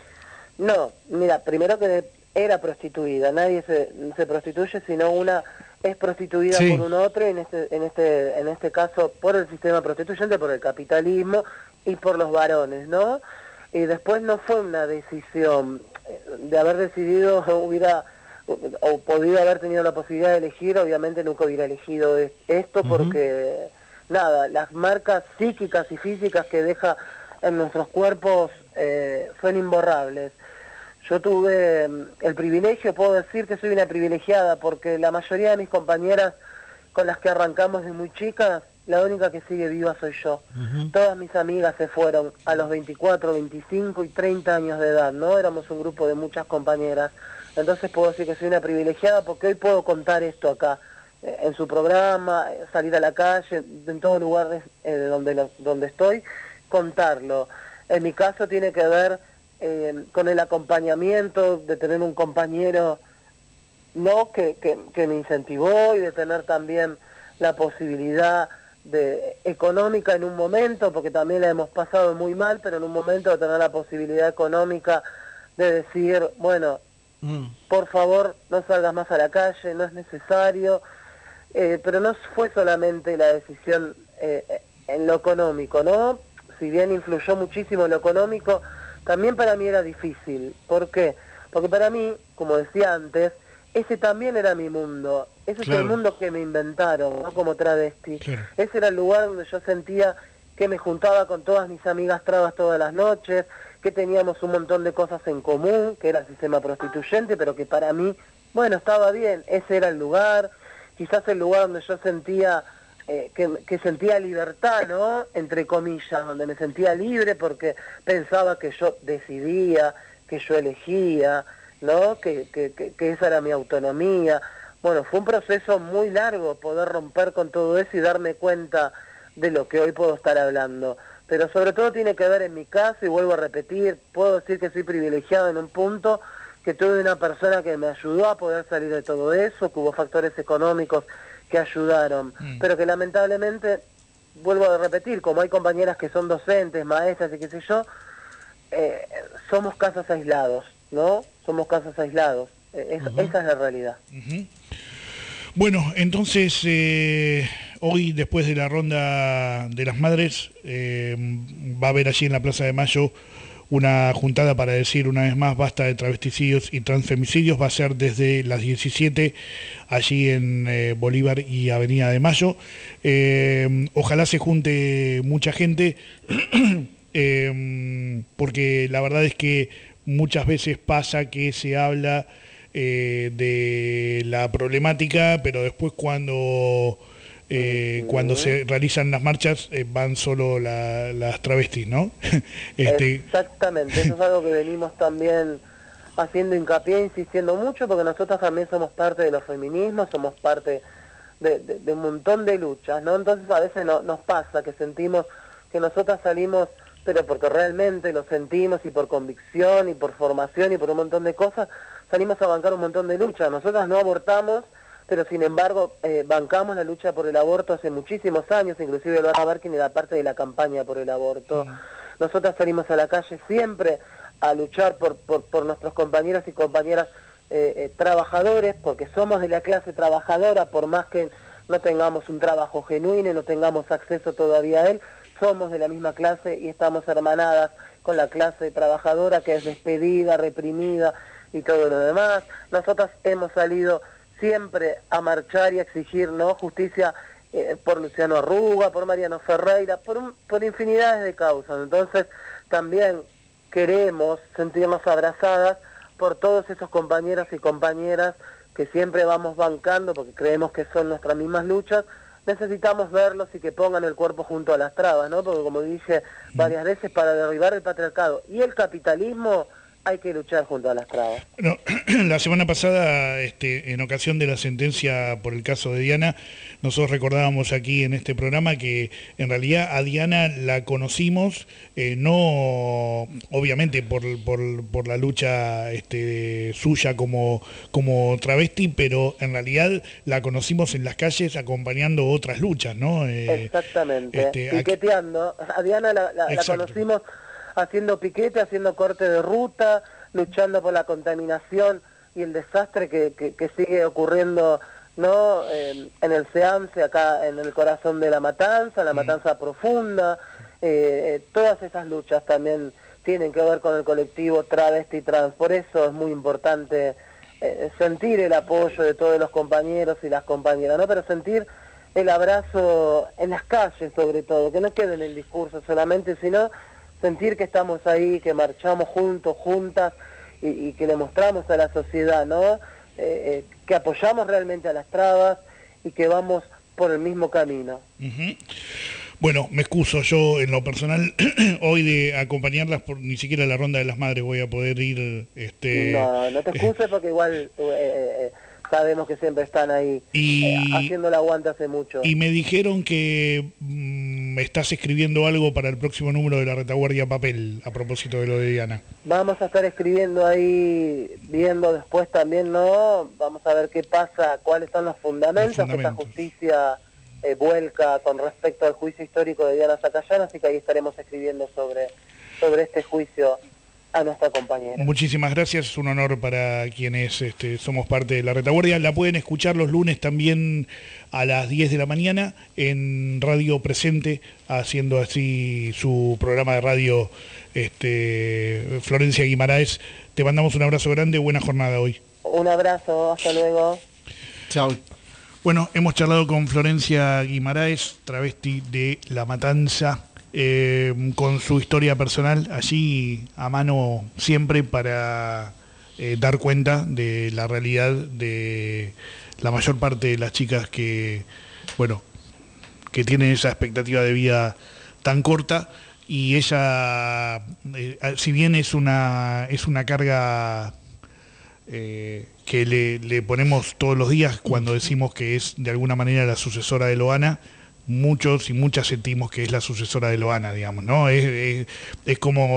No, mira, primero que era prostituida, nadie se, se prostituye, sino una es prostituida sí. por un otro, y en este, en este, en este caso por el sistema prostituyente, por el capitalismo y por los varones, ¿no? Y después no fue una decisión de haber decidido, hubiera o podido haber tenido la posibilidad de elegir, obviamente nunca hubiera elegido esto, porque uh-huh. nada, las marcas psíquicas y físicas que deja en nuestros cuerpos eh, son imborrables. Yo tuve el privilegio, puedo decir que soy una privilegiada, porque la mayoría de mis compañeras con las que arrancamos de muy chicas, la única que sigue viva soy yo. Uh-huh. Todas mis amigas se fueron a los veinticuatro, veinticinco y treinta años de edad, ¿no? Éramos un grupo de muchas compañeras. Entonces puedo decir que soy una privilegiada porque hoy puedo contar esto acá, eh, en su programa, eh, salir a la calle, en todo lugar eh, donde, lo, donde estoy, contarlo. En mi caso tiene que ver Eh, con el acompañamiento de tener un compañero, no que, que, que me incentivó, y de tener también la posibilidad de económica en un momento, porque también la hemos pasado muy mal, pero en un momento de tener la posibilidad económica de decir, bueno, mm. por favor no salgas más a la calle, no es necesario, eh, pero no fue solamente la decisión eh, en lo económico, ¿no? Si bien influyó muchísimo en lo económico, también para mí era difícil. ¿Por qué? Porque para mí, como decía antes, ese también era mi mundo. Ese claro. es el mundo que me inventaron, ¿no? Como travesti. Claro. Ese era el lugar donde yo sentía que me juntaba con todas mis amigas trabas todas las noches, que teníamos un montón de cosas en común, que era el sistema prostituyente, pero que para mí, bueno, estaba bien. Ese era el lugar, quizás el lugar donde yo sentía... Eh, que, que sentía libertad, ¿no?, entre comillas, donde me sentía libre porque pensaba que yo decidía, que yo elegía, ¿no?, que, que, que, que esa era mi autonomía. Bueno, fue un proceso muy largo poder romper con todo eso y darme cuenta de lo que hoy puedo estar hablando. Pero sobre todo tiene que ver en mi caso, y vuelvo a repetir, puedo decir que soy privilegiado en un punto, que tuve una persona que me ayudó a poder salir de todo eso, que hubo factores económicos que ayudaron, mm. pero que lamentablemente, vuelvo a repetir, como hay compañeras que son docentes, maestras y qué sé yo, eh, somos casos aislados, ¿no? Somos casos aislados. Eh, es, uh-huh. Esa es la realidad. Uh-huh. Bueno, entonces, eh, hoy, después de la ronda de las madres, eh, va a haber allí en la Plaza de Mayo una juntada para decir una vez más basta de travesticidios y transfemicidios. Va a ser desde las diecisiete allí en eh, Bolívar y Avenida de Mayo. Eh, ojalá se junte mucha gente, eh, porque la verdad es que muchas veces pasa que se habla eh, de la problemática, pero después cuando... Eh, cuando se realizan las marchas eh, van solo la, las travestis, ¿no? este... Exactamente, eso es algo que venimos también haciendo hincapié, insistiendo mucho, porque nosotros también somos parte de los feminismos, somos parte de, de, de un montón de luchas, ¿no? Entonces a veces no, nos pasa que sentimos que nosotras salimos, pero porque realmente lo sentimos y por convicción y por formación y por un montón de cosas, salimos a bancar un montón de luchas. Nosotras no abortamos, pero sin embargo eh, bancamos la lucha por el aborto hace muchísimos años, inclusive el Barra Barkin era parte de la campaña por el aborto. Mm. Nosotras salimos a la calle siempre a luchar por, por, por nuestros compañeros y compañeras eh, eh, trabajadores, porque somos de la clase trabajadora, por más que no tengamos un trabajo genuino y no tengamos acceso todavía a él, somos de la misma clase y estamos hermanadas con la clase trabajadora que es despedida, reprimida y todo lo demás. Nosotras hemos salido siempre a marchar y a exigir, ¿no?, justicia eh, por Luciano Arruga, por Mariano Ferreira, por, un, por infinidades de causas. Entonces también queremos sentirnos abrazadas por todos esos compañeros y compañeras que siempre vamos bancando porque creemos que son nuestras mismas luchas. Necesitamos verlos y que pongan el cuerpo junto a las trabas, ¿no? Porque como dije varias veces, para derribar el patriarcado y el capitalismo hay que luchar junto a las trabas. Bueno, la semana pasada, este, en ocasión de la sentencia por el caso de Diana, nosotros recordábamos aquí en este programa que en realidad a Diana la conocimos, eh, no obviamente por, por, por la lucha este, suya como, como travesti, pero en realidad la conocimos en las calles acompañando otras luchas, ¿no? Eh, Exactamente, este, piqueteando. A Diana la, la, la conocimos haciendo piquete, haciendo corte de ruta, luchando por la contaminación y el desastre que, que, que sigue ocurriendo, ¿no? Eh, en el Seance, acá en el corazón de la matanza, la matanza profunda. Eh, eh, todas esas luchas también tienen que ver con el colectivo travesti trans. Por eso es muy importante eh, sentir el apoyo de todos los compañeros y las compañeras, ¿no? Pero sentir el abrazo en las calles sobre todo, que no quede en el discurso solamente, sino sentir que estamos ahí, que marchamos juntos, juntas, y, y que le mostramos a la sociedad, ¿no? Eh, eh, que apoyamos realmente a las trabas y que vamos por el mismo camino. Uh-huh. Bueno, me excuso yo en lo personal hoy de acompañarlas, por ni siquiera la ronda de las madres voy a poder ir. Este, no, no te excuses porque igual eh, eh, sabemos que siempre están ahí y, eh, haciendo el aguante hace mucho. Y me dijeron que mmm, estás escribiendo algo para el próximo número de La Retaguardia Papel, a propósito de lo de Diana. Vamos a estar escribiendo ahí, viendo después también, ¿no? Vamos a ver qué pasa, cuáles son los fundamentos, los fundamentos. que esta justicia eh, vuelca con respecto al juicio histórico de Diana Zacayán, así que ahí estaremos escribiendo sobre, sobre este juicio a nuestra compañera. Muchísimas gracias, es un honor para quienes este, somos parte de La Retaguardia. La pueden escuchar los lunes también a las diez de la mañana en Radio Presente, haciendo así su programa de radio, este, Florencia Guimaraes. Te mandamos un abrazo grande, buena jornada hoy. Un abrazo, hasta luego. Chao. Bueno, hemos charlado con Florencia Guimaraes, travesti de La Matanza, Eh, con su historia personal allí a mano siempre para eh, dar cuenta de la realidad de la mayor parte de las chicas que, bueno, que tienen esa expectativa de vida tan corta, y ella, eh, si bien es una, es una carga eh, que le, le ponemos todos los días cuando decimos que es de alguna manera la sucesora de Loana, muchos y muchas sentimos que es la sucesora de Loana, digamos, ¿no? Es, es, es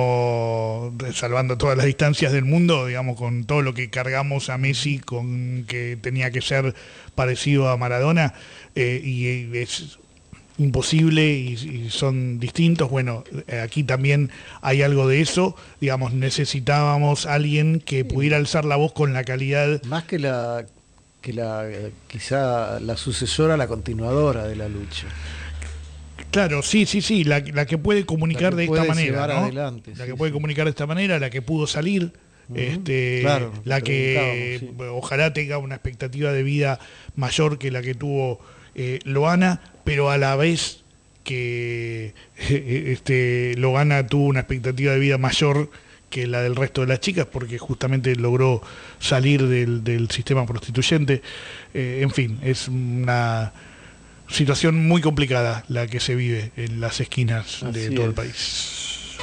como, salvando todas las distancias del mundo, digamos, con todo lo que cargamos a Messi, con que tenía que ser parecido a Maradona, eh, y es imposible y, y son distintos. Bueno, aquí también hay algo de eso, digamos, necesitábamos a alguien que pudiera alzar la voz con la calidad... Más que la... que la quizá la sucesora, la continuadora de la lucha. Claro, sí, sí, sí, la, la que puede comunicar La que de puede esta manera, llevar ¿no? adelante, la sí, que puede sí. comunicar de esta manera, la que pudo salir, Ujú, este, claro, la que preguntábamos, ojalá tenga una expectativa de vida mayor que la que tuvo eh, Loana, pero a la vez que este, Loana tuvo una expectativa de vida mayor que la del resto de las chicas, porque justamente logró salir del, del sistema prostituyente. Eh, en fin, es una situación muy complicada la que se vive en las esquinas de Así todo el es. país.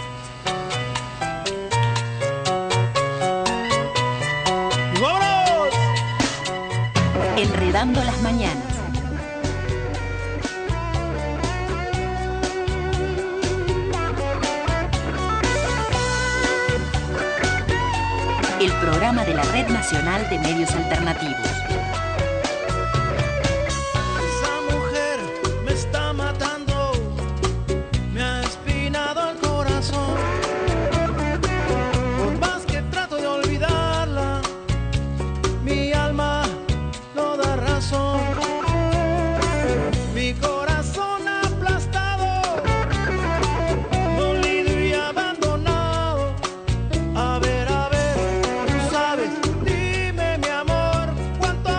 ¡Vámonos! Enredando las mañanas. El programa de la Red Nacional de Medios Alternativos. Esa mujer me está matando, me ha espinado el corazón. Por más que trato de olvidarla, mi alma no da razón. Mi corazón aplastado, dolido y abandonado. A ver, a ver, tú sabes, dime mi amor, cuánto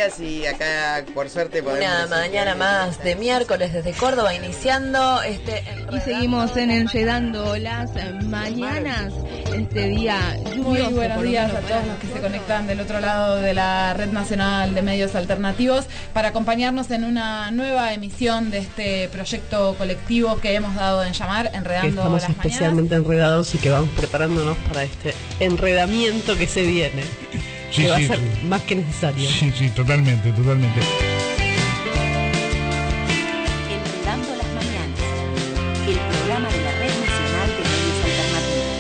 días y acá por suerte podemos... Una mañana más de miércoles desde Córdoba iniciando este... Y seguimos en Enredando las Mañanas, este día lluvioso. Muy buenos días a todos los que se conectan del otro lado de la Red Nacional de Medios Alternativos para acompañarnos en una nueva emisión de este proyecto colectivo que hemos dado en llamar Enredando Estamos las especialmente Mañanas. enredados y que vamos preparándonos para este enredamiento que se viene, Sí, que va sí, a ser sí. más que necesario. Sí, sí, totalmente, totalmente. Enredando las Mañanas, el programa de la Red Nacional de Medios Alternativos.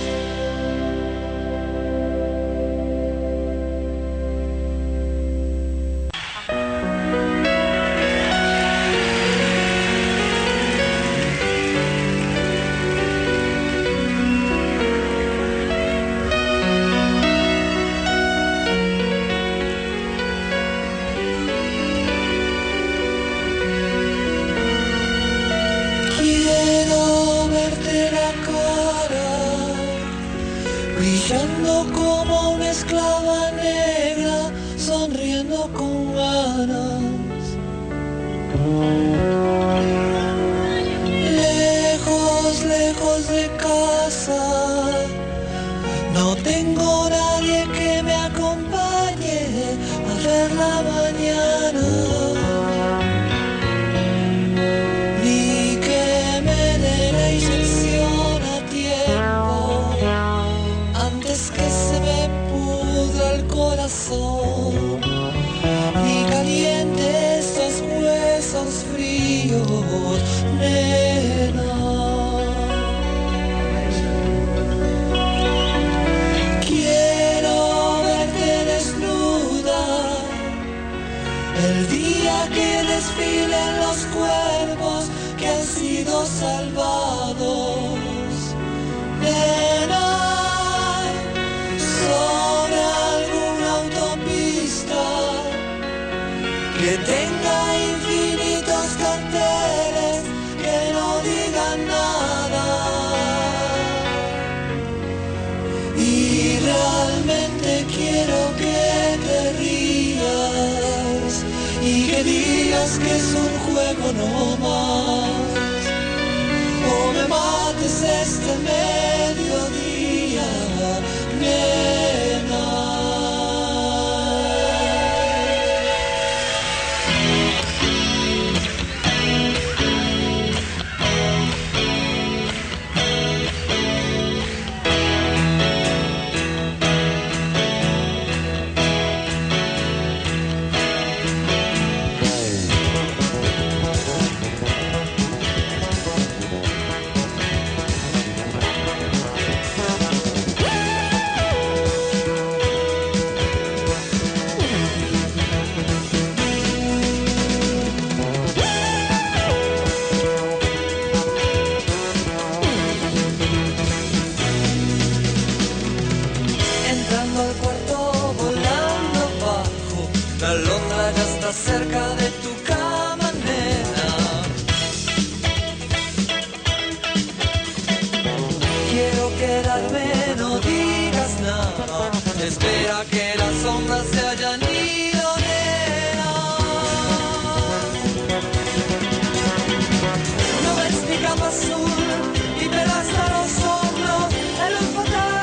Quiero verte la cara, brillando como una esclava negra, sonriendo con ganas. Lejos, lejos de casa, no tengo nadie que me acompañe a ver la mañana. Ni que me dé la inyección a tiempo antes que se me pudra el corazón, ni caliente estos huesos fríos, nena. Quiero verte desnuda el día que desfilen los cuerpos que han sido salvados. Nena, sobre alguna autopista que tenga infinitos carteles que no digan nada. Y realmente quiero que te rías y que digas que es un juego no más, o me mates este mediodía, nena. Entrando al cuarto, volando bajo, la alondra ya está cerca de tu cama, nena. Quiero quedarme, no digas nada, espera que las sombras se hayan ido, nena. No ves mi capa azul y me das a los hombros el olfato.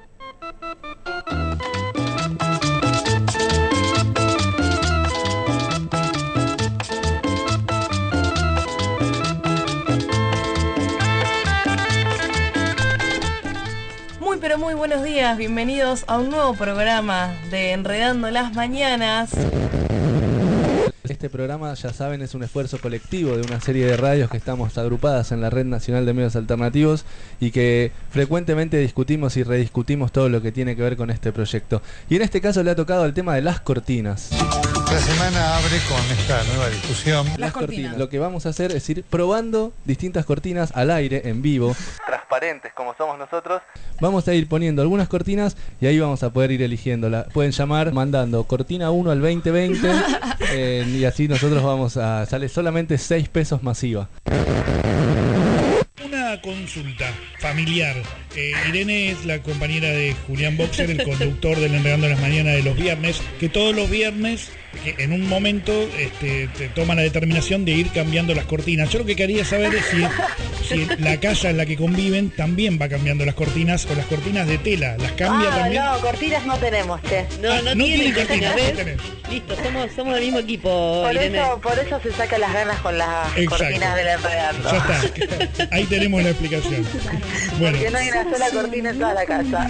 Muy pero muy buenos días, bienvenidos a un nuevo programa de Enredando las Mañanas. Este programa, ya saben, es un esfuerzo colectivo de una serie de radios que estamos agrupadas en la Red Nacional de Medios Alternativos y que frecuentemente discutimos y rediscutimos todo lo que tiene que ver con este proyecto. Y en este caso le ha tocado el tema de las cortinas. La semana abre con esta nueva discusión. Las cortinas. Lo que vamos a hacer es ir probando distintas cortinas al aire, en vivo. Transparentes como somos nosotros. Vamos a ir poniendo algunas cortinas y ahí vamos a poder ir eligiéndola. Pueden llamar mandando cortina uno al veinte veinte eh, y así nosotros vamos a... Sale solamente seis pesos masiva. Una consulta familiar. Eh, Irene es la compañera de Julián Boxer, el conductor del Enredando las Mañanas de los viernes, que todos los viernes, que en un momento, este, te toma la determinación de ir cambiando las cortinas. Yo lo que quería saber es si, si la casa en la que conviven también va cambiando las cortinas, o las cortinas de tela, ¿las cambia ah, también? No, cortinas no tenemos, che. No, Ah, no, no tienen tienen cortinas, cortinas, ¿ves? no tenés. Listo, somos, somos del mismo equipo, Por Irene. eso, por eso se saca las ganas con las Exacto. cortinas del enredando. Ya está, ahí tenemos la explicación. Bueno, Porque no hay una sola cortina en toda la casa.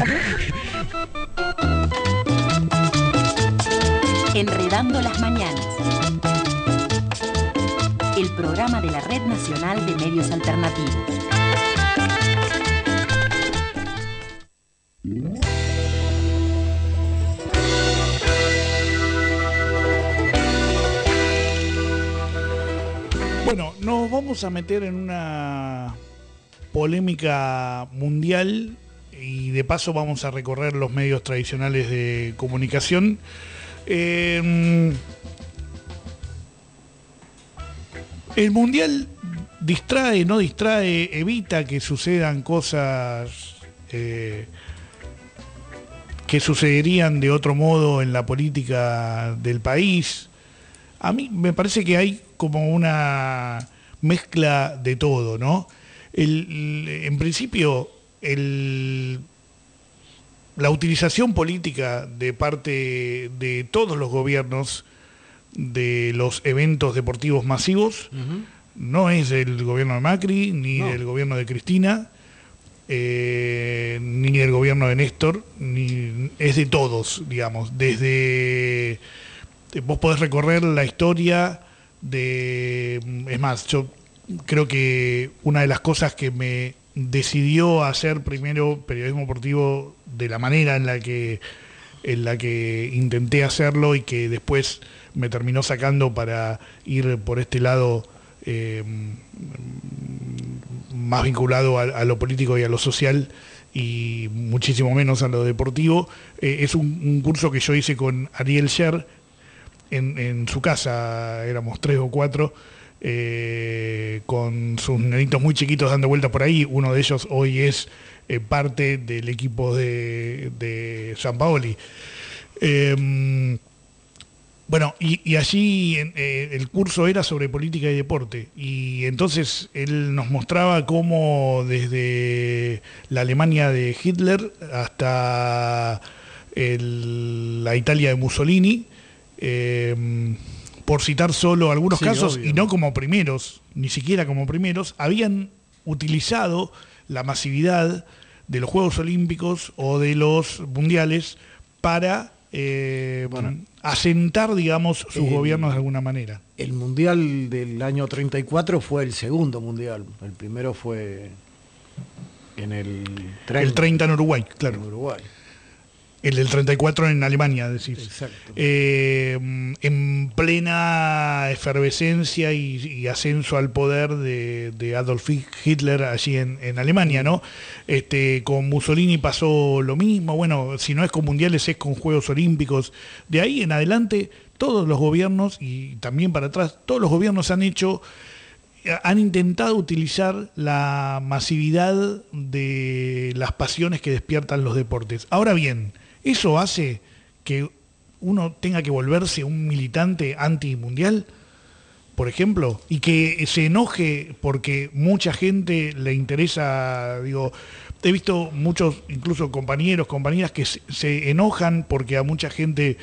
Enredando las Mañanas. El programa de la Red Nacional de Medios Alternativos. bueno, nos vamos a meter en una polémica mundial y de paso vamos a recorrer los medios tradicionales de comunicación. Eh, el mundial distrae, no distrae, evita que sucedan cosas eh, que sucederían de otro modo en la política del país. A mí me parece que hay como una mezcla de todo, ¿no? El, en principio, el, la utilización política de parte de todos los gobiernos de los eventos deportivos masivos uh-huh. no es del gobierno de Macri, ni no. del gobierno de Cristina, eh, ni del gobierno de Néstor, ni es de todos, digamos. Desde vos podés recorrer la historia de... Es más, yo creo que una de las cosas que me decidió hacer primero periodismo deportivo de la manera en la que en la que intenté hacerlo y que después me terminó sacando para ir por este lado eh, más vinculado a, a lo político y a lo social y muchísimo menos a lo deportivo, eh, es un, un curso que yo hice con Ariel Sher en, en su casa, éramos tres o cuatro, eh, con sus nenitos muy chiquitos dando vueltas por ahí. Uno de ellos hoy es eh, parte del equipo de, de Sampaoli. Eh, bueno, y, y allí eh, el curso era sobre política y deporte, y entonces él nos mostraba cómo desde la Alemania de Hitler hasta el, la Italia de Mussolini, eh, por citar solo algunos sí, casos, obvio. Y no como primeros, ni siquiera como primeros, habían utilizado la masividad de los Juegos Olímpicos o de los Mundiales para eh, bueno, asentar, digamos, sus el, gobiernos de alguna manera. El Mundial del año treinta y cuatro fue el segundo Mundial. El primero fue en el treinta. El treinta en Uruguay, claro. En Uruguay. El del treinta y cuatro en Alemania, decís. Exacto. Eh, en plena efervescencia y, y ascenso al poder de, de Adolf Hitler allí en, en Alemania, ¿no? Este, con Mussolini pasó lo mismo. Bueno, si no es con mundiales, es con Juegos Olímpicos. De ahí en adelante, todos los gobiernos, y también para atrás, todos los gobiernos han hecho... han intentado utilizar la masividad de las pasiones que despiertan los deportes. Ahora bien, ¿eso hace que uno tenga que volverse un militante antimundial, por ejemplo? Y que se enoje porque mucha gente le interesa, digo, he visto muchos, incluso compañeros, compañeras que se, se enojan porque a mucha gente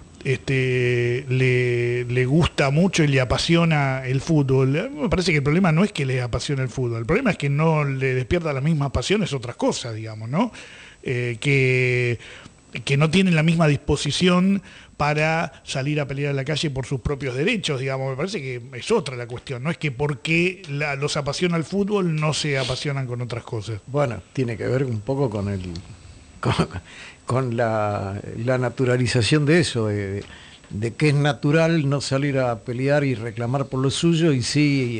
este, le, le gusta mucho y le apasiona el fútbol. A mí me parece que el problema no es que le apasiona el fútbol, el problema es que no le despierta las mismas pasiones otras cosas, digamos, ¿no? Eh, que, que no tienen la misma disposición para salir a pelear a la calle por sus propios derechos, digamos. Me parece que es otra la cuestión, no es que porque la, los apasiona el fútbol no se apasionan con otras cosas. Bueno, tiene que ver un poco con el... Con, con la, la naturalización de eso, de, de que es natural no salir a pelear y reclamar por lo suyo y sí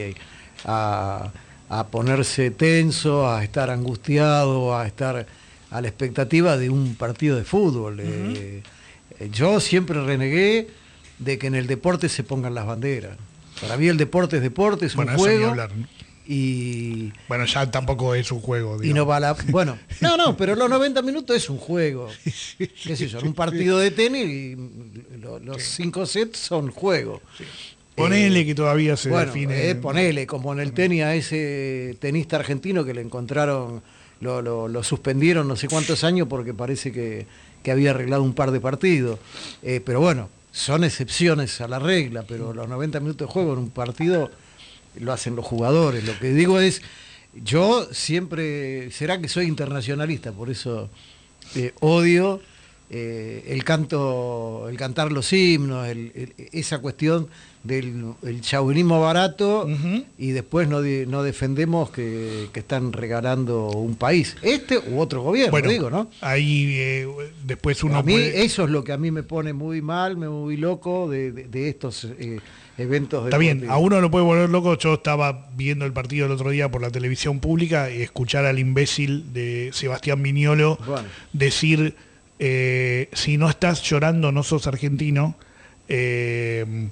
a, a ponerse tenso, a estar angustiado, a estar a la expectativa de un partido de fútbol. Uh-huh. eh, yo siempre renegué de que en el deporte se pongan las banderas. Para mí el deporte es deporte, es bueno, un juego. Hablar, ¿no? y... Bueno, ya tampoco es un juego. Digamos. Y no va la... Bueno, no, no, pero los noventa minutos es un juego. ¿Qué sé yo? Un partido de tenis y los sí. cinco sets son juegos. Sí. Ponele eh, que todavía se bueno, define. Eh, ponele, como en el tenis a ese tenista argentino que le encontraron, lo, lo, lo suspendieron no sé cuántos años porque parece que, que había arreglado un par de partidos. Eh, pero bueno, son excepciones a la regla, pero los noventa minutos de juego en un partido lo hacen los jugadores. Lo que digo es, yo siempre, será que soy internacionalista, por eso eh, odio eh, el canto, el cantar los himnos, el, el, esa cuestión del el chauvinismo barato, uh-huh. y después no, de, no defendemos que, que están regalando un país, este u otro gobierno, bueno, digo, ¿no? Ahí eh, después uno a mí puede... eso es lo que a mí me pone muy mal, me muy loco de, de, de estos eh, eventos. Está bien, a uno lo puede volver loco. Yo estaba viendo el partido el otro día por la televisión pública y escuchar al imbécil de Sebastián Viñolo bueno. decir, eh, si no estás llorando no sos argentino. eh,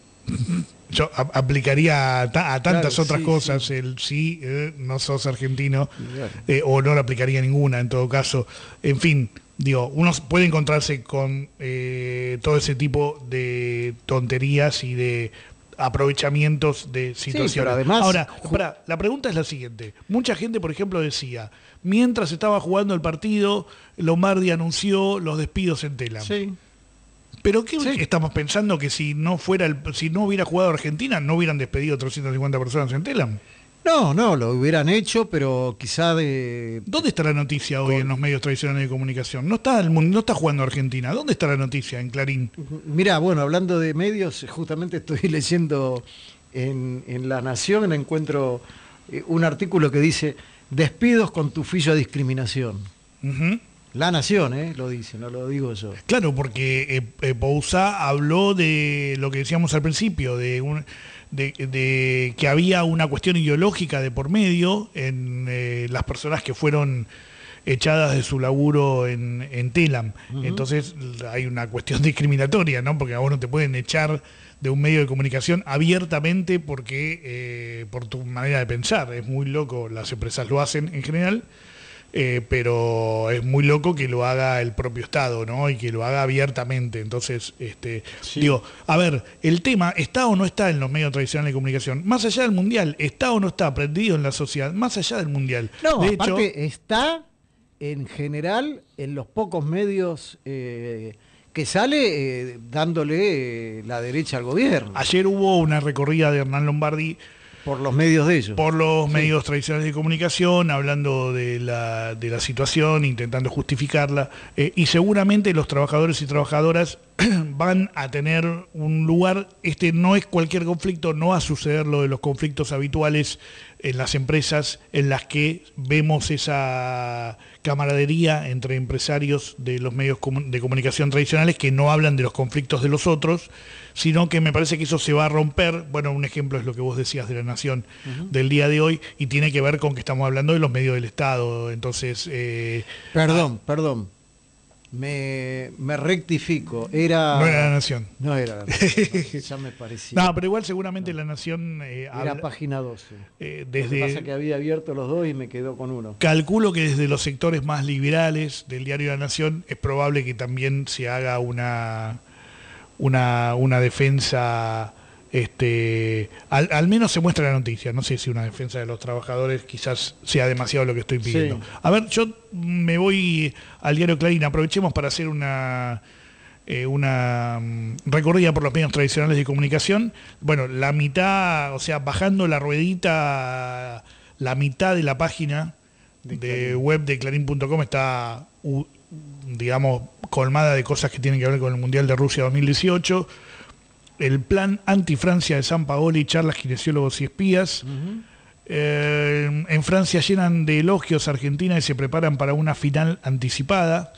Yo a, aplicaría a, ta, a tantas claro, otras sí, cosas sí. el sí, eh, no sos argentino, eh, o no le aplicaría ninguna en todo caso. En fin, digo, uno puede encontrarse con eh, todo ese tipo de tonterías y de aprovechamientos de situaciones. Sí, pero además, ahora, para, la pregunta es la siguiente. Mucha gente, por ejemplo, decía, mientras estaba jugando el partido, Lombardi anunció los despidos en Telam. Sí. Pero ¿qué sí. estamos pensando que si no fuera el, si no hubiera jugado Argentina, no hubieran despedido trescientas cincuenta personas en Telam? No, no, lo hubieran hecho, pero quizá de... ¿Dónde está la noticia hoy con... en los medios tradicionales de comunicación? No está, el, no está jugando Argentina. ¿Dónde está la noticia en Clarín? Mirá, bueno, hablando de medios, justamente estoy leyendo en, en La Nación, encuentro un artículo que dice, despidos con tufillo a discriminación. Uh-huh. La Nación, ¿eh? Lo dice, no lo digo yo. Claro, porque eh, eh, Bouzá habló de lo que decíamos al principio, de, un, de, de que había una cuestión ideológica de por medio en eh, las personas que fueron echadas de su laburo en, en Telam. Uh-huh. Entonces hay una cuestión discriminatoria, ¿no? Porque a vos no te pueden echar de un medio de comunicación abiertamente porque eh, por tu manera de pensar. Es muy loco, las empresas lo hacen en general. Eh, pero es muy loco que lo haga el propio Estado, ¿no? Y que lo haga abiertamente. Entonces, este, sí. digo, a ver, el tema está o no está en los medios tradicionales de comunicación, más allá del Mundial, está o no está aprendido en la sociedad, más allá del Mundial. No, de aparte hecho, está en general en los pocos medios eh, que sale eh, dándole eh, la derecha al gobierno. Ayer hubo una recorrida de Hernán Lombardi por los medios de ellos. Por los sí. medios tradicionales de comunicación, hablando de la, de la situación, intentando justificarla. Eh, y seguramente los trabajadores y trabajadoras van a tener un lugar. Este no es cualquier conflicto, no va a suceder lo de los conflictos habituales en las empresas en las que vemos esa camaradería entre empresarios de los medios de comunicación tradicionales que no hablan de los conflictos de los otros, sino que me parece que eso se va a romper. Bueno, un ejemplo es lo que vos decías de La Nación uh-huh. del día de hoy, y tiene que ver con que estamos hablando de los medios del Estado. Entonces, eh, perdón, ah, perdón. Me, me rectifico, era... No era La Nación. No era La Nación, no, ya me parecía. No, pero igual seguramente no. La Nación... Eh, era habla, página doce. Eh, desde, Lo que pasa que había abierto los dos y me quedó con uno. Calculo que desde los sectores más liberales del diario La Nación es probable que también se haga una, una, una defensa... Este, al, al menos se muestra la noticia. No sé si una defensa de los trabajadores quizás sea demasiado lo que estoy pidiendo. Sí. A ver, yo me voy al diario Clarín. Aprovechemos para hacer una eh, una um, recorrida por los medios tradicionales de comunicación. Bueno, la mitad, o sea, bajando la ruedita, la mitad de la página de, de web de clarín punto com está, uh, digamos, colmada de cosas que tienen que ver con el Mundial de Rusia dos mil dieciocho. El plan anti-Francia de Sampaoli, charlas, kinesiólogos y espías. Uh-huh. Eh, en Francia llenan de elogios a Argentina y se preparan para una final anticipada.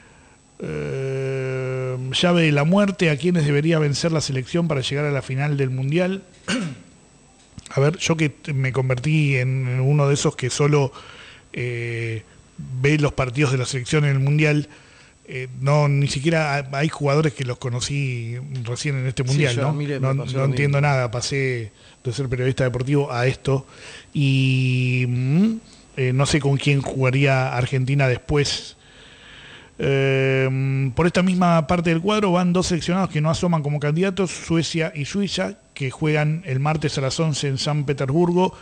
Eh, llave de la muerte, a quienes debería vencer la selección para llegar a la final del Mundial. A ver, yo que me convertí en uno de esos que solo eh, ve los partidos de la selección en el Mundial, eh, no ni siquiera hay jugadores que los conocí recién en este mundial, sí, yo, ¿no? mire, No, no entiendo nada, pasé de ser periodista deportivo a esto y mm, eh, no sé con quién jugaría Argentina después. Eh, por esta misma parte del cuadro van dos seleccionados que no asoman como candidatos, Suecia y Suiza, que juegan el martes a las once en San Petersburgo,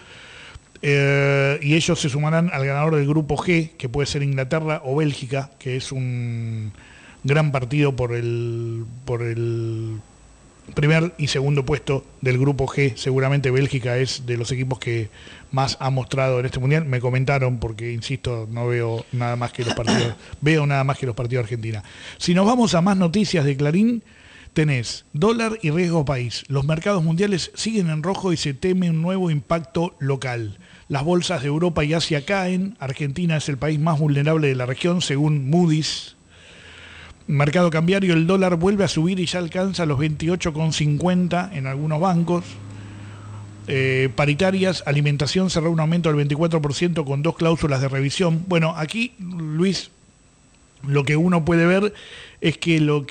eh, y ellos se sumarán al ganador del grupo G, que puede ser Inglaterra o Bélgica, que es un gran partido por el, por el primer y segundo puesto del grupo G. Seguramente Bélgica es de los equipos que más ha mostrado en este mundial. Me comentaron, porque insisto, no veo nada más que los partidos, veo nada más que los partidos de Argentina. Si nos vamos a más noticias de Clarín, tenés dólar y riesgo país. Los mercados mundiales siguen en rojo y se teme un nuevo impacto local. Las bolsas de Europa y Asia caen. Argentina es el país más vulnerable de la región, según Moody's. Mercado cambiario, el dólar vuelve a subir y ya alcanza los veintiocho con cincuenta en algunos bancos. Eh, paritarias, alimentación cerró un aumento del veinticuatro por ciento con dos cláusulas de revisión. Bueno, aquí, Luis, lo que uno puede ver es que lo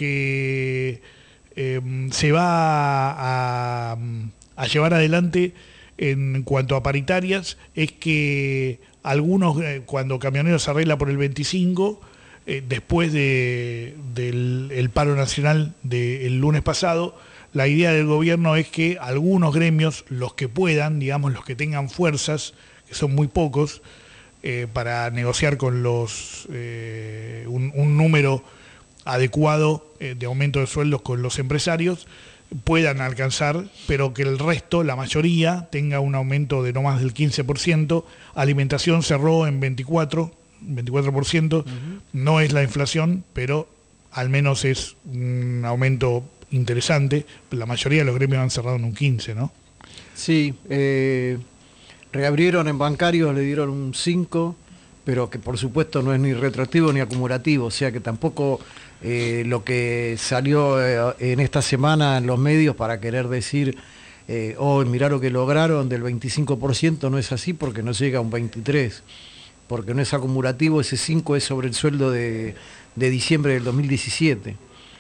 que eh, se va a, a llevar adelante en cuanto a paritarias es que algunos, eh, cuando Camioneros se arregla por el veinticinco, eh, después de, del el paro nacional del lunes pasado, la idea del gobierno es que algunos gremios, los que puedan, digamos, los que tengan fuerzas, que son muy pocos, eh, para negociar con los eh, un, un número adecuado eh, de aumento de sueldos con los empresarios, puedan alcanzar, pero que el resto, la mayoría, tenga un aumento de no más del quince por ciento. Alimentación cerró en veinticuatro por ciento, uh-huh. No es la inflación, pero al menos es un aumento interesante. La mayoría de los gremios han cerrado en un quince, ¿no? Sí, eh, reabrieron en bancarios, le dieron un cinco, pero que por supuesto no es ni retroactivo ni acumulativo, o sea que tampoco eh, lo que salió eh, en esta semana en los medios para querer decir, eh, oh, mirá lo que lograron del veinticinco por ciento, no es así porque no llega a un veintitrés por ciento, porque no es acumulativo, ese cinco es sobre el sueldo de, de diciembre del dos mil diecisiete.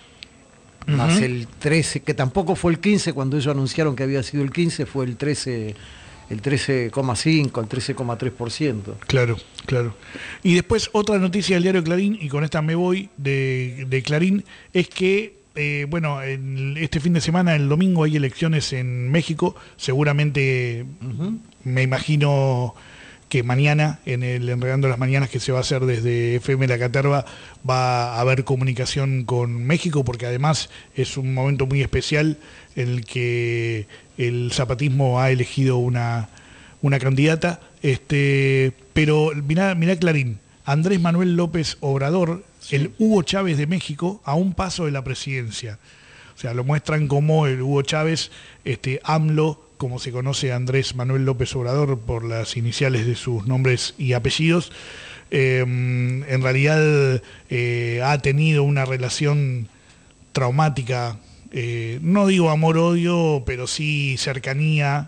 Uh-huh. Más el trece, que tampoco fue el quince, cuando ellos anunciaron que había sido el quince, fue el trece, el trece coma cinco, el trece coma tres por ciento. Claro, claro. Y después otra noticia del diario Clarín, y con esta me voy de, de Clarín, es que, eh, bueno, en este fin de semana, el domingo, hay elecciones en México, seguramente, uh-huh. me imagino que mañana, en el Enredando las Mañanas que se va a hacer desde F M La Caterva, va a haber comunicación con México, porque además es un momento muy especial en el que el zapatismo ha elegido una, una candidata. Este, pero mirá, mirá Clarín, Andrés Manuel López Obrador, sí. El Hugo Chávez de México, a un paso de la presidencia. O sea, lo muestran como el Hugo Chávez, este, AMLO, como se conoce a Andrés Manuel López Obrador por las iniciales de sus nombres y apellidos, eh, en realidad eh, ha tenido una relación traumática, eh, no digo amor-odio, pero sí cercanía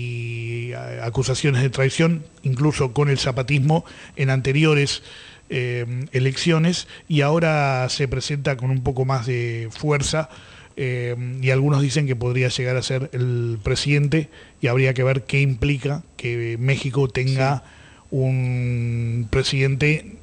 y acusaciones de traición, incluso con el zapatismo en anteriores eh, elecciones, y ahora se presenta con un poco más de fuerza. Eh, y algunos dicen que podría llegar a ser el presidente, y habría que ver qué implica que México tenga sí. un presidente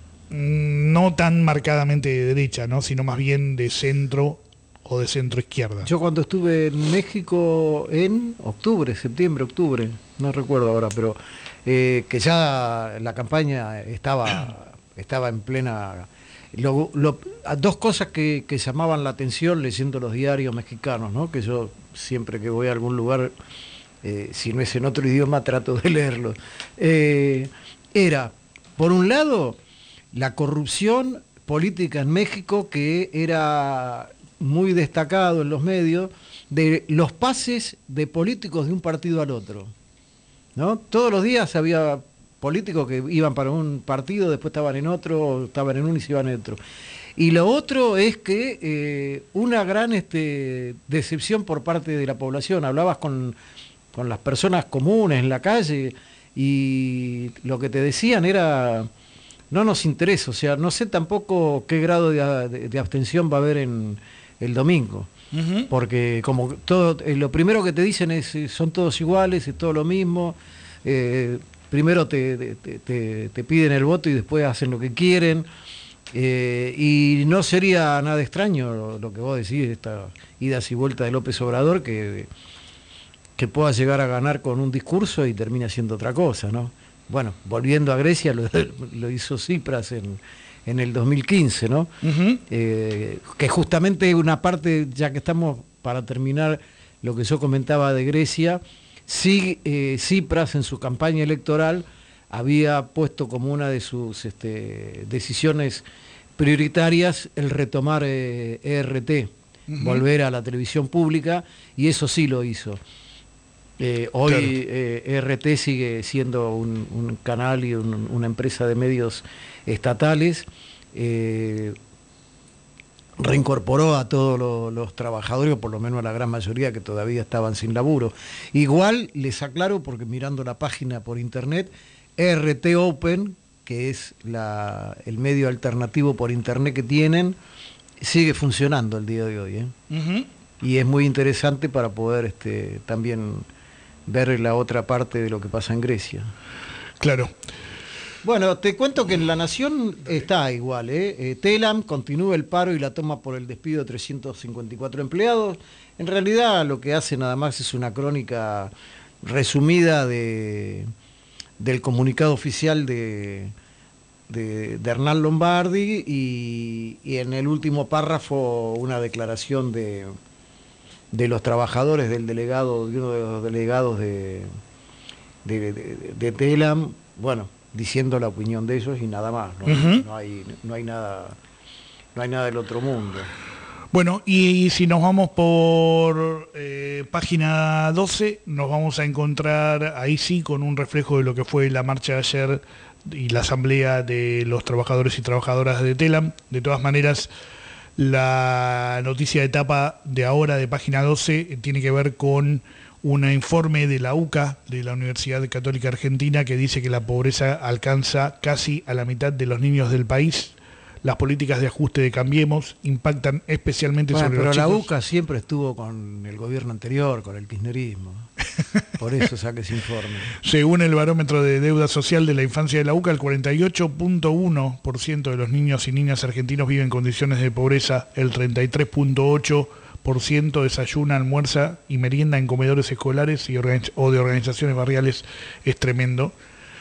no tan marcadamente de derecha, ¿no? Sino más bien de centro o de centro izquierda. Yo cuando estuve en México en octubre, septiembre, octubre, no recuerdo ahora, pero eh, que ya la campaña estaba, estaba en plena... Lo, lo, dos cosas que, que llamaban la atención leyendo los diarios mexicanos, ¿no? Que yo siempre que voy a algún lugar, eh, si no es en otro idioma, trato de leerlo. Eh, era, por un lado, la corrupción política en México, que era muy destacado en los medios, de los pases de políticos de un partido al otro, ¿no? Todos los días había políticos que iban para un partido, después estaban en otro, estaban en uno y se iban en otro. Y lo otro es que eh, una gran este, decepción por parte de la población. Hablabas con, con las personas comunes en la calle y lo que te decían era no nos interesa. O sea, no sé tampoco qué grado de, de, de abstención va a haber en el domingo. Uh-huh. Porque como todo, eh, lo primero que te dicen es eh, son todos iguales, es todo lo mismo. Eh, primero te, te, te, te piden el voto y después hacen lo que quieren. Eh, y no sería nada extraño lo, lo que vos decís, esta idas y vueltas de López Obrador, que, que pueda llegar a ganar con un discurso y termina siendo otra cosa, ¿no? Bueno, volviendo a Grecia, lo, lo hizo Tsipras en, en el dos mil quince, ¿no? Uh-huh. Eh, que justamente una parte, ya que estamos para terminar lo que yo comentaba de Grecia, sí, eh, Tsipras en su campaña electoral había puesto como una de sus este, decisiones prioritarias el retomar eh, E R T, uh-huh. volver a la televisión pública, y eso sí lo hizo. Eh, hoy claro. eh, E R T sigue siendo un, un canal y un, una empresa de medios estatales, eh, reincorporó a todos lo, los trabajadores, o por lo menos a la gran mayoría que todavía estaban sin laburo. Igual les aclaro, porque mirando la página por internet, E R T Open, que es la, el medio alternativo por internet que tienen, sigue funcionando el día de hoy, ¿eh? Uh-huh. Y es muy interesante para poder este, también ver la otra parte de lo que pasa en Grecia. Claro. Bueno, te cuento que en La Nación está igual, ¿eh? Eh, Telam continúa el paro y la toma por el despido de trescientos cincuenta y cuatro empleados. En realidad lo que hace nada más es una crónica resumida de... del comunicado oficial de, de, de Hernán Lombardi, y, y en el último párrafo una declaración de, de los trabajadores del delegado, de uno de los delegados de, de, de, de Telam, bueno, diciendo la opinión de ellos y nada más, ¿no? Uh-huh. no hay, no hay nada, no hay nada del otro mundo. Bueno, y si nos vamos por eh, página doce, nos vamos a encontrar ahí sí con un reflejo de lo que fue la marcha de ayer y la asamblea de los trabajadores y trabajadoras de Telam. De todas maneras, la noticia de tapa de ahora de página doce tiene que ver con un informe de la U C A, de la Universidad Católica Argentina, que dice que la pobreza alcanza casi a la mitad de los niños del país. Las políticas de ajuste de Cambiemos impactan especialmente bueno, sobre pero los la chicos. U C A siempre estuvo con el gobierno anterior, con el kirchnerismo. Por eso saca ese informe. Según el barómetro de deuda social de la infancia de la U C A, el cuarenta y ocho punto uno por ciento de los niños y niñas argentinos viven en condiciones de pobreza, el treinta y tres punto ocho por ciento desayuna, almuerza y merienda en comedores escolares y organiz- o de organizaciones barriales. Es tremendo.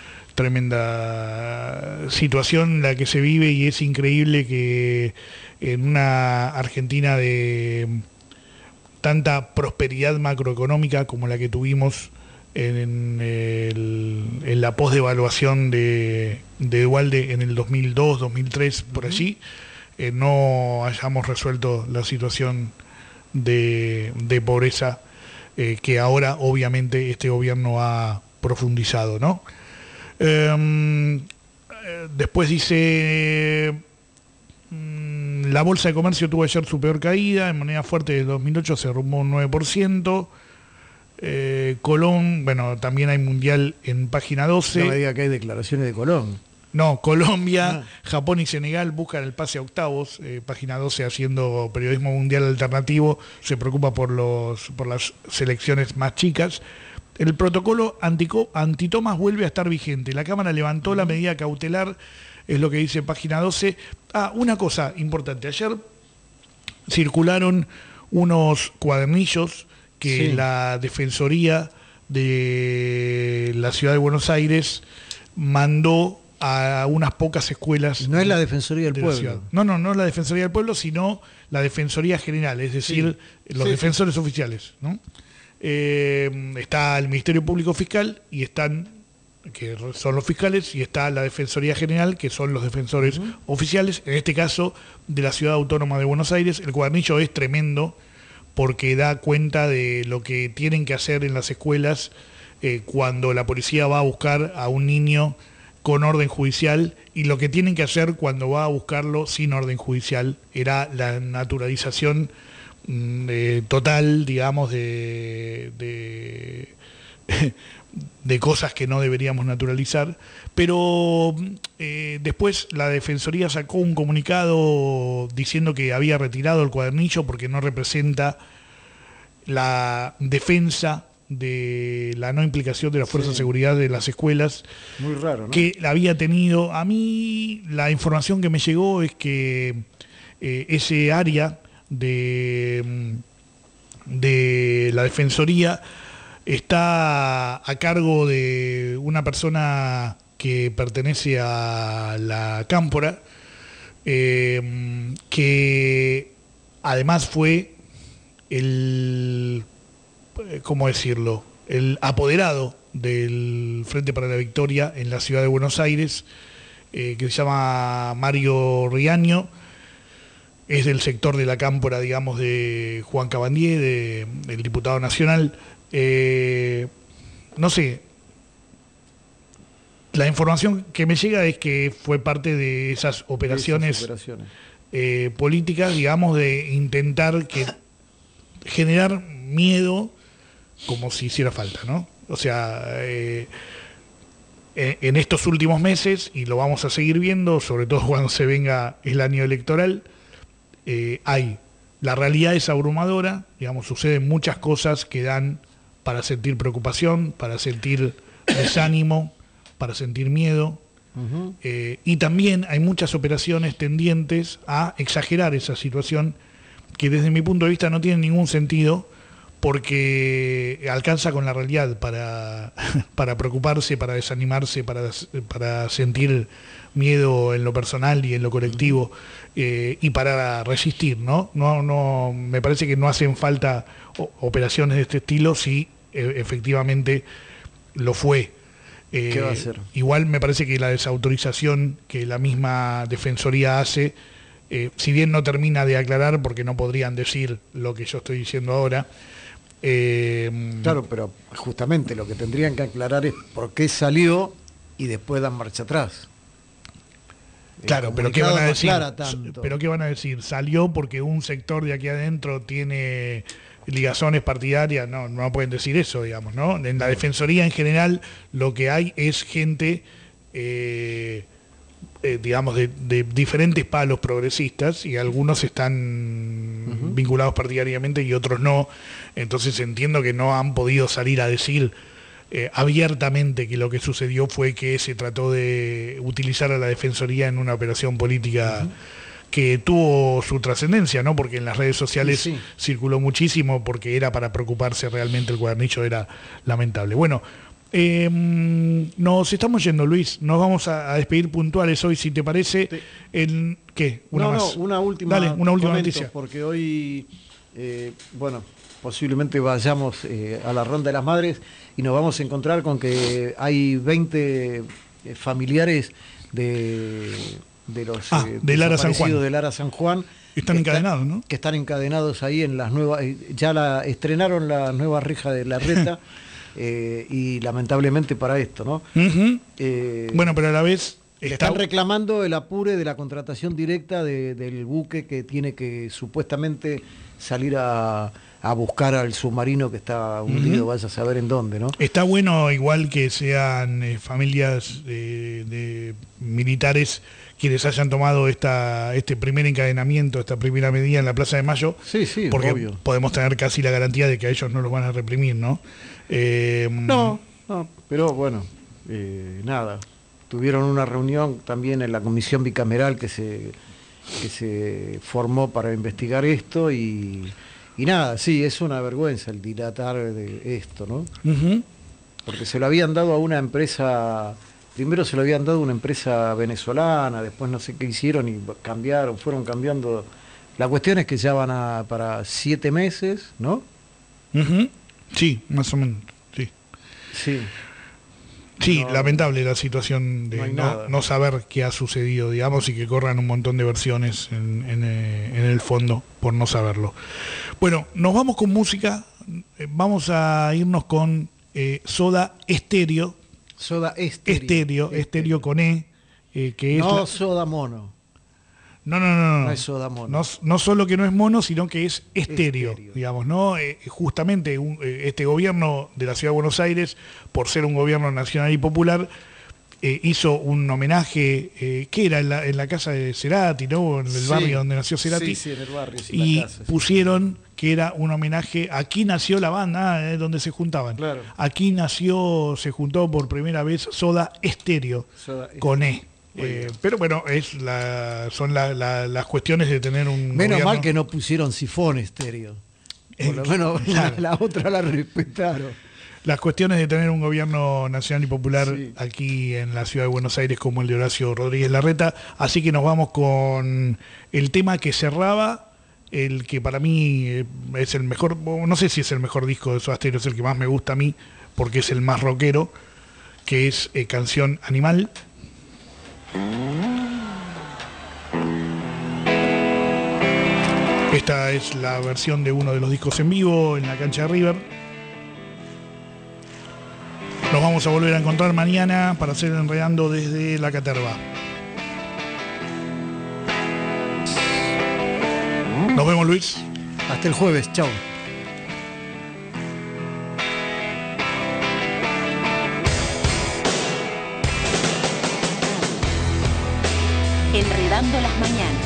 Tremenda situación la que se vive, y es increíble que en una Argentina de tanta prosperidad macroeconómica como la que tuvimos en, el, en la posdevaluación de, de Duhalde en el dos mil dos, dos mil tres, por uh-huh. allí, eh, no hayamos resuelto la situación de, de pobreza eh, que ahora obviamente este gobierno ha profundizado, ¿no? Eh, después dice, mm, la bolsa de comercio tuvo ayer su peor caída, en moneda fuerte de dos mil ocho se derrumbó un nueve por ciento. Eh, Colón, bueno, también hay mundial en página doce. No me diga que hay declaraciones de Colón. No, Colombia, ah. Japón y Senegal buscan el pase a octavos. Eh, página doce, haciendo periodismo mundial alternativo, se preocupa por, los, por las selecciones más chicas. El protocolo antitomas vuelve a estar vigente. La Cámara levantó la medida cautelar, es lo que dice página doce. Ah, una cosa importante. Ayer circularon unos cuadernillos que sí. la Defensoría de la Ciudad de Buenos Aires mandó a unas pocas escuelas. No es la Defensoría del de Pueblo. No, no, no es la Defensoría del Pueblo, sino la Defensoría General, es decir, sí. los sí, defensores sí. oficiales, ¿no? Eh, está el Ministerio Público Fiscal, y están, que son los fiscales, y está la Defensoría General, que son los defensores uh-huh. oficiales, en este caso de la Ciudad Autónoma de Buenos Aires. El cuadernillo es tremendo porque da cuenta de lo que tienen que hacer en las escuelas eh, cuando la policía va a buscar a un niño con orden judicial, y lo que tienen que hacer cuando va a buscarlo sin orden judicial. Era la naturalización Eh, total, digamos, de, de, de cosas que no deberíamos naturalizar, pero eh, después la Defensoría sacó un comunicado diciendo que había retirado el cuadernillo porque no representa la defensa de la no implicación de las fuerzas sí. de seguridad de las escuelas. Muy raro, ¿no? Que había tenido. A mí la información que me llegó es que eh, ese área de, de la Defensoría está a cargo de una persona que pertenece a la Cámpora, eh, que además fue el, ¿cómo decirlo?, el apoderado del Frente para la Victoria en la ciudad de Buenos Aires, eh, que se llama Mario Riaño, es del sector de la Cámpora, digamos, de Juan Cabandier, de, del diputado nacional. Eh, no sé, la información que me llega es que fue parte de esas operaciones, esas operaciones. Eh, políticas, digamos, de intentar que generar miedo como si hiciera falta, ¿no? O sea, eh, en estos últimos meses, y lo vamos a seguir viendo, sobre todo cuando se venga el año electoral, eh, hay, la realidad es abrumadora, digamos, suceden muchas cosas que dan para sentir preocupación, para sentir desánimo, para sentir miedo, uh-huh. eh, y también hay muchas operaciones tendientes a exagerar esa situación que desde mi punto de vista no tiene ningún sentido, porque alcanza con la realidad para, para preocuparse, para desanimarse, para, para sentir miedo en lo personal y en lo colectivo, eh, y para resistir, ¿no? No, no, me parece que no hacen falta operaciones de este estilo si eh, efectivamente lo fue. Eh, ¿Qué va a hacer? Igual me parece que la desautorización que la misma Defensoría hace, eh, si bien no termina de aclarar, porque no podrían decir lo que yo estoy diciendo ahora. Eh, claro, pero justamente lo que tendrían que aclarar es por qué salió y después dan marcha atrás. Claro, pero ¿qué van a decir? Pero ¿qué van a decir? Salió porque un sector de aquí adentro tiene ligazones partidarias. No, no pueden decir eso, digamos, ¿no? En la Defensoría en general lo que hay es gente, eh, eh, digamos, de, de diferentes palos progresistas, y algunos están uh-huh. vinculados partidariamente y otros no. Entonces entiendo que no han podido salir a decir Eh, abiertamente que lo que sucedió fue que se trató de utilizar a la Defensoría en una operación política uh-huh. que tuvo su trascendencia, ¿no? Porque en las redes sociales sí, sí. circuló muchísimo, porque era para preocuparse realmente, el cuadernillo era lamentable. Bueno, eh, nos estamos yendo, Luis, nos vamos a, a despedir puntuales hoy, si te parece. Sí. En, ¿Qué? ¿Una no, más? No, una última, Dale, una última comento, noticia. Porque hoy, eh, bueno, posiblemente vayamos eh, a la Ronda de las Madres y nos vamos a encontrar con que hay veinte eh, familiares de, de los ah, eh, de Lara San Juan. de Lara San Juan. Están que encadenados, están, ¿no? Que están encadenados ahí en las nuevas, eh, ya la estrenaron la nueva reja de la Reta eh, y lamentablemente para esto, ¿no? Uh-huh. Eh, bueno, pero a la vez están reclamando el apure de la contratación directa de, del buque que tiene que supuestamente salir a, a buscar al submarino que está hundido, uh-huh. vaya a saber en dónde, ¿no? Está bueno igual que sean eh, familias de, de militares quienes hayan tomado esta este primer encadenamiento, esta primera medida en la Plaza de Mayo, sí, sí, porque obvio. Podemos tener casi la garantía de que a ellos no los van a reprimir, ¿no? Eh, no, no, pero bueno, eh, nada. Tuvieron una reunión también en la comisión bicameral que se, que se formó para investigar esto y, y nada, sí, es una vergüenza el dilatar de esto, ¿no? Uh-huh. Porque se lo habían dado a una empresa, primero se lo habían dado a una empresa venezolana, después no sé qué hicieron y cambiaron, fueron cambiando. La cuestión es que ya van a, para siete meses, ¿no? Uh-huh. Sí, más o menos, sí. Sí. Sí, no, lamentable la situación de no, no, no saber qué ha sucedido, digamos, y que corran un montón de versiones en, en, en el fondo por no saberlo. Bueno, nos vamos con música, vamos a irnos con eh, Soda Estéreo. Soda Estéreo. Estéreo, Estéreo con E, eh, que es no la... Soda Mono. No, no, no, no. No es soda mono. No, no solo que no es mono, sino que es estéreo, estéreo. digamos, ¿no? Eh, justamente un, eh, este gobierno de la Ciudad de Buenos Aires, por ser un gobierno nacional y popular, eh, hizo un homenaje, eh, que era en la, en la casa de Cerati, ¿no? En el sí. barrio donde nació Cerati. Sí, sí, en el barrio. Sí, y la casa, sí. pusieron que era un homenaje, aquí nació la banda, eh, donde se juntaban. Claro. Aquí nació, se juntó por primera vez Soda Estéreo, Soda con E. Eh, pero bueno, es la, son la, la, las cuestiones de tener un Menos gobierno... mal que no pusieron sifón estéreo. Por lo menos claro. la, la otra la respetaron. Las cuestiones de tener un gobierno nacional y popular sí. aquí en la ciudad de Buenos Aires como el de Horacio Rodríguez Larreta. Así que nos vamos con el tema que cerraba, el que para mí es el mejor, no sé si es el mejor disco de Soda Stereo, es el que más me gusta a mí, porque es el más rockero, que es eh, Canción Animal. Esta es la versión de uno de los discos en vivo en la cancha de River. Nos vamos a volver a encontrar mañana para seguir enredando desde la Caterva. Nos vemos, Luis. Hasta el jueves, chao. Enredando las mañanas.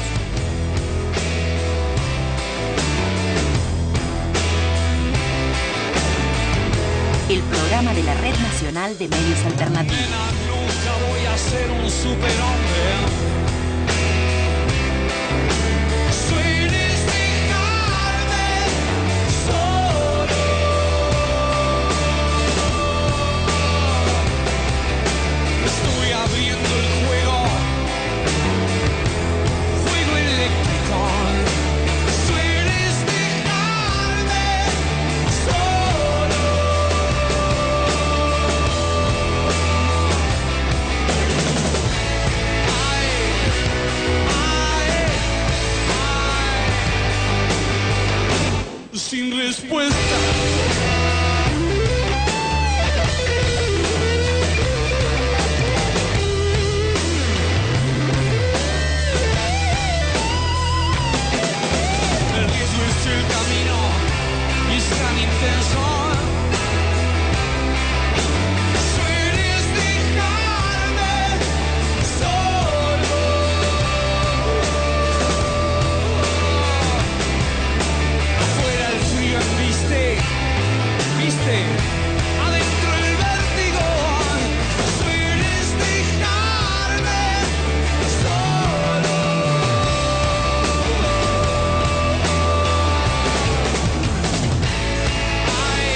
El programa de la Red Nacional de Medios Alternativos. Nunca voy a ser un superhombre. Sueles dejarme solo. Estoy abriendo el juego. Fuego eléctrico. Sueles dejarme solo. Sin respuesta. El riesgo es el camino y es tan intenso. Sueles dejarme solo. Afuera el frío embiste, viste, adentro el vértigo. Sueles dejarme solo. Ay,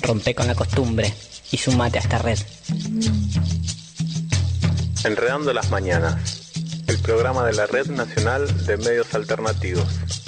Rompe con la costumbre y sumate a esta red. Enredando las mañanas, el programa de la Red Nacional de Medios Alternativos.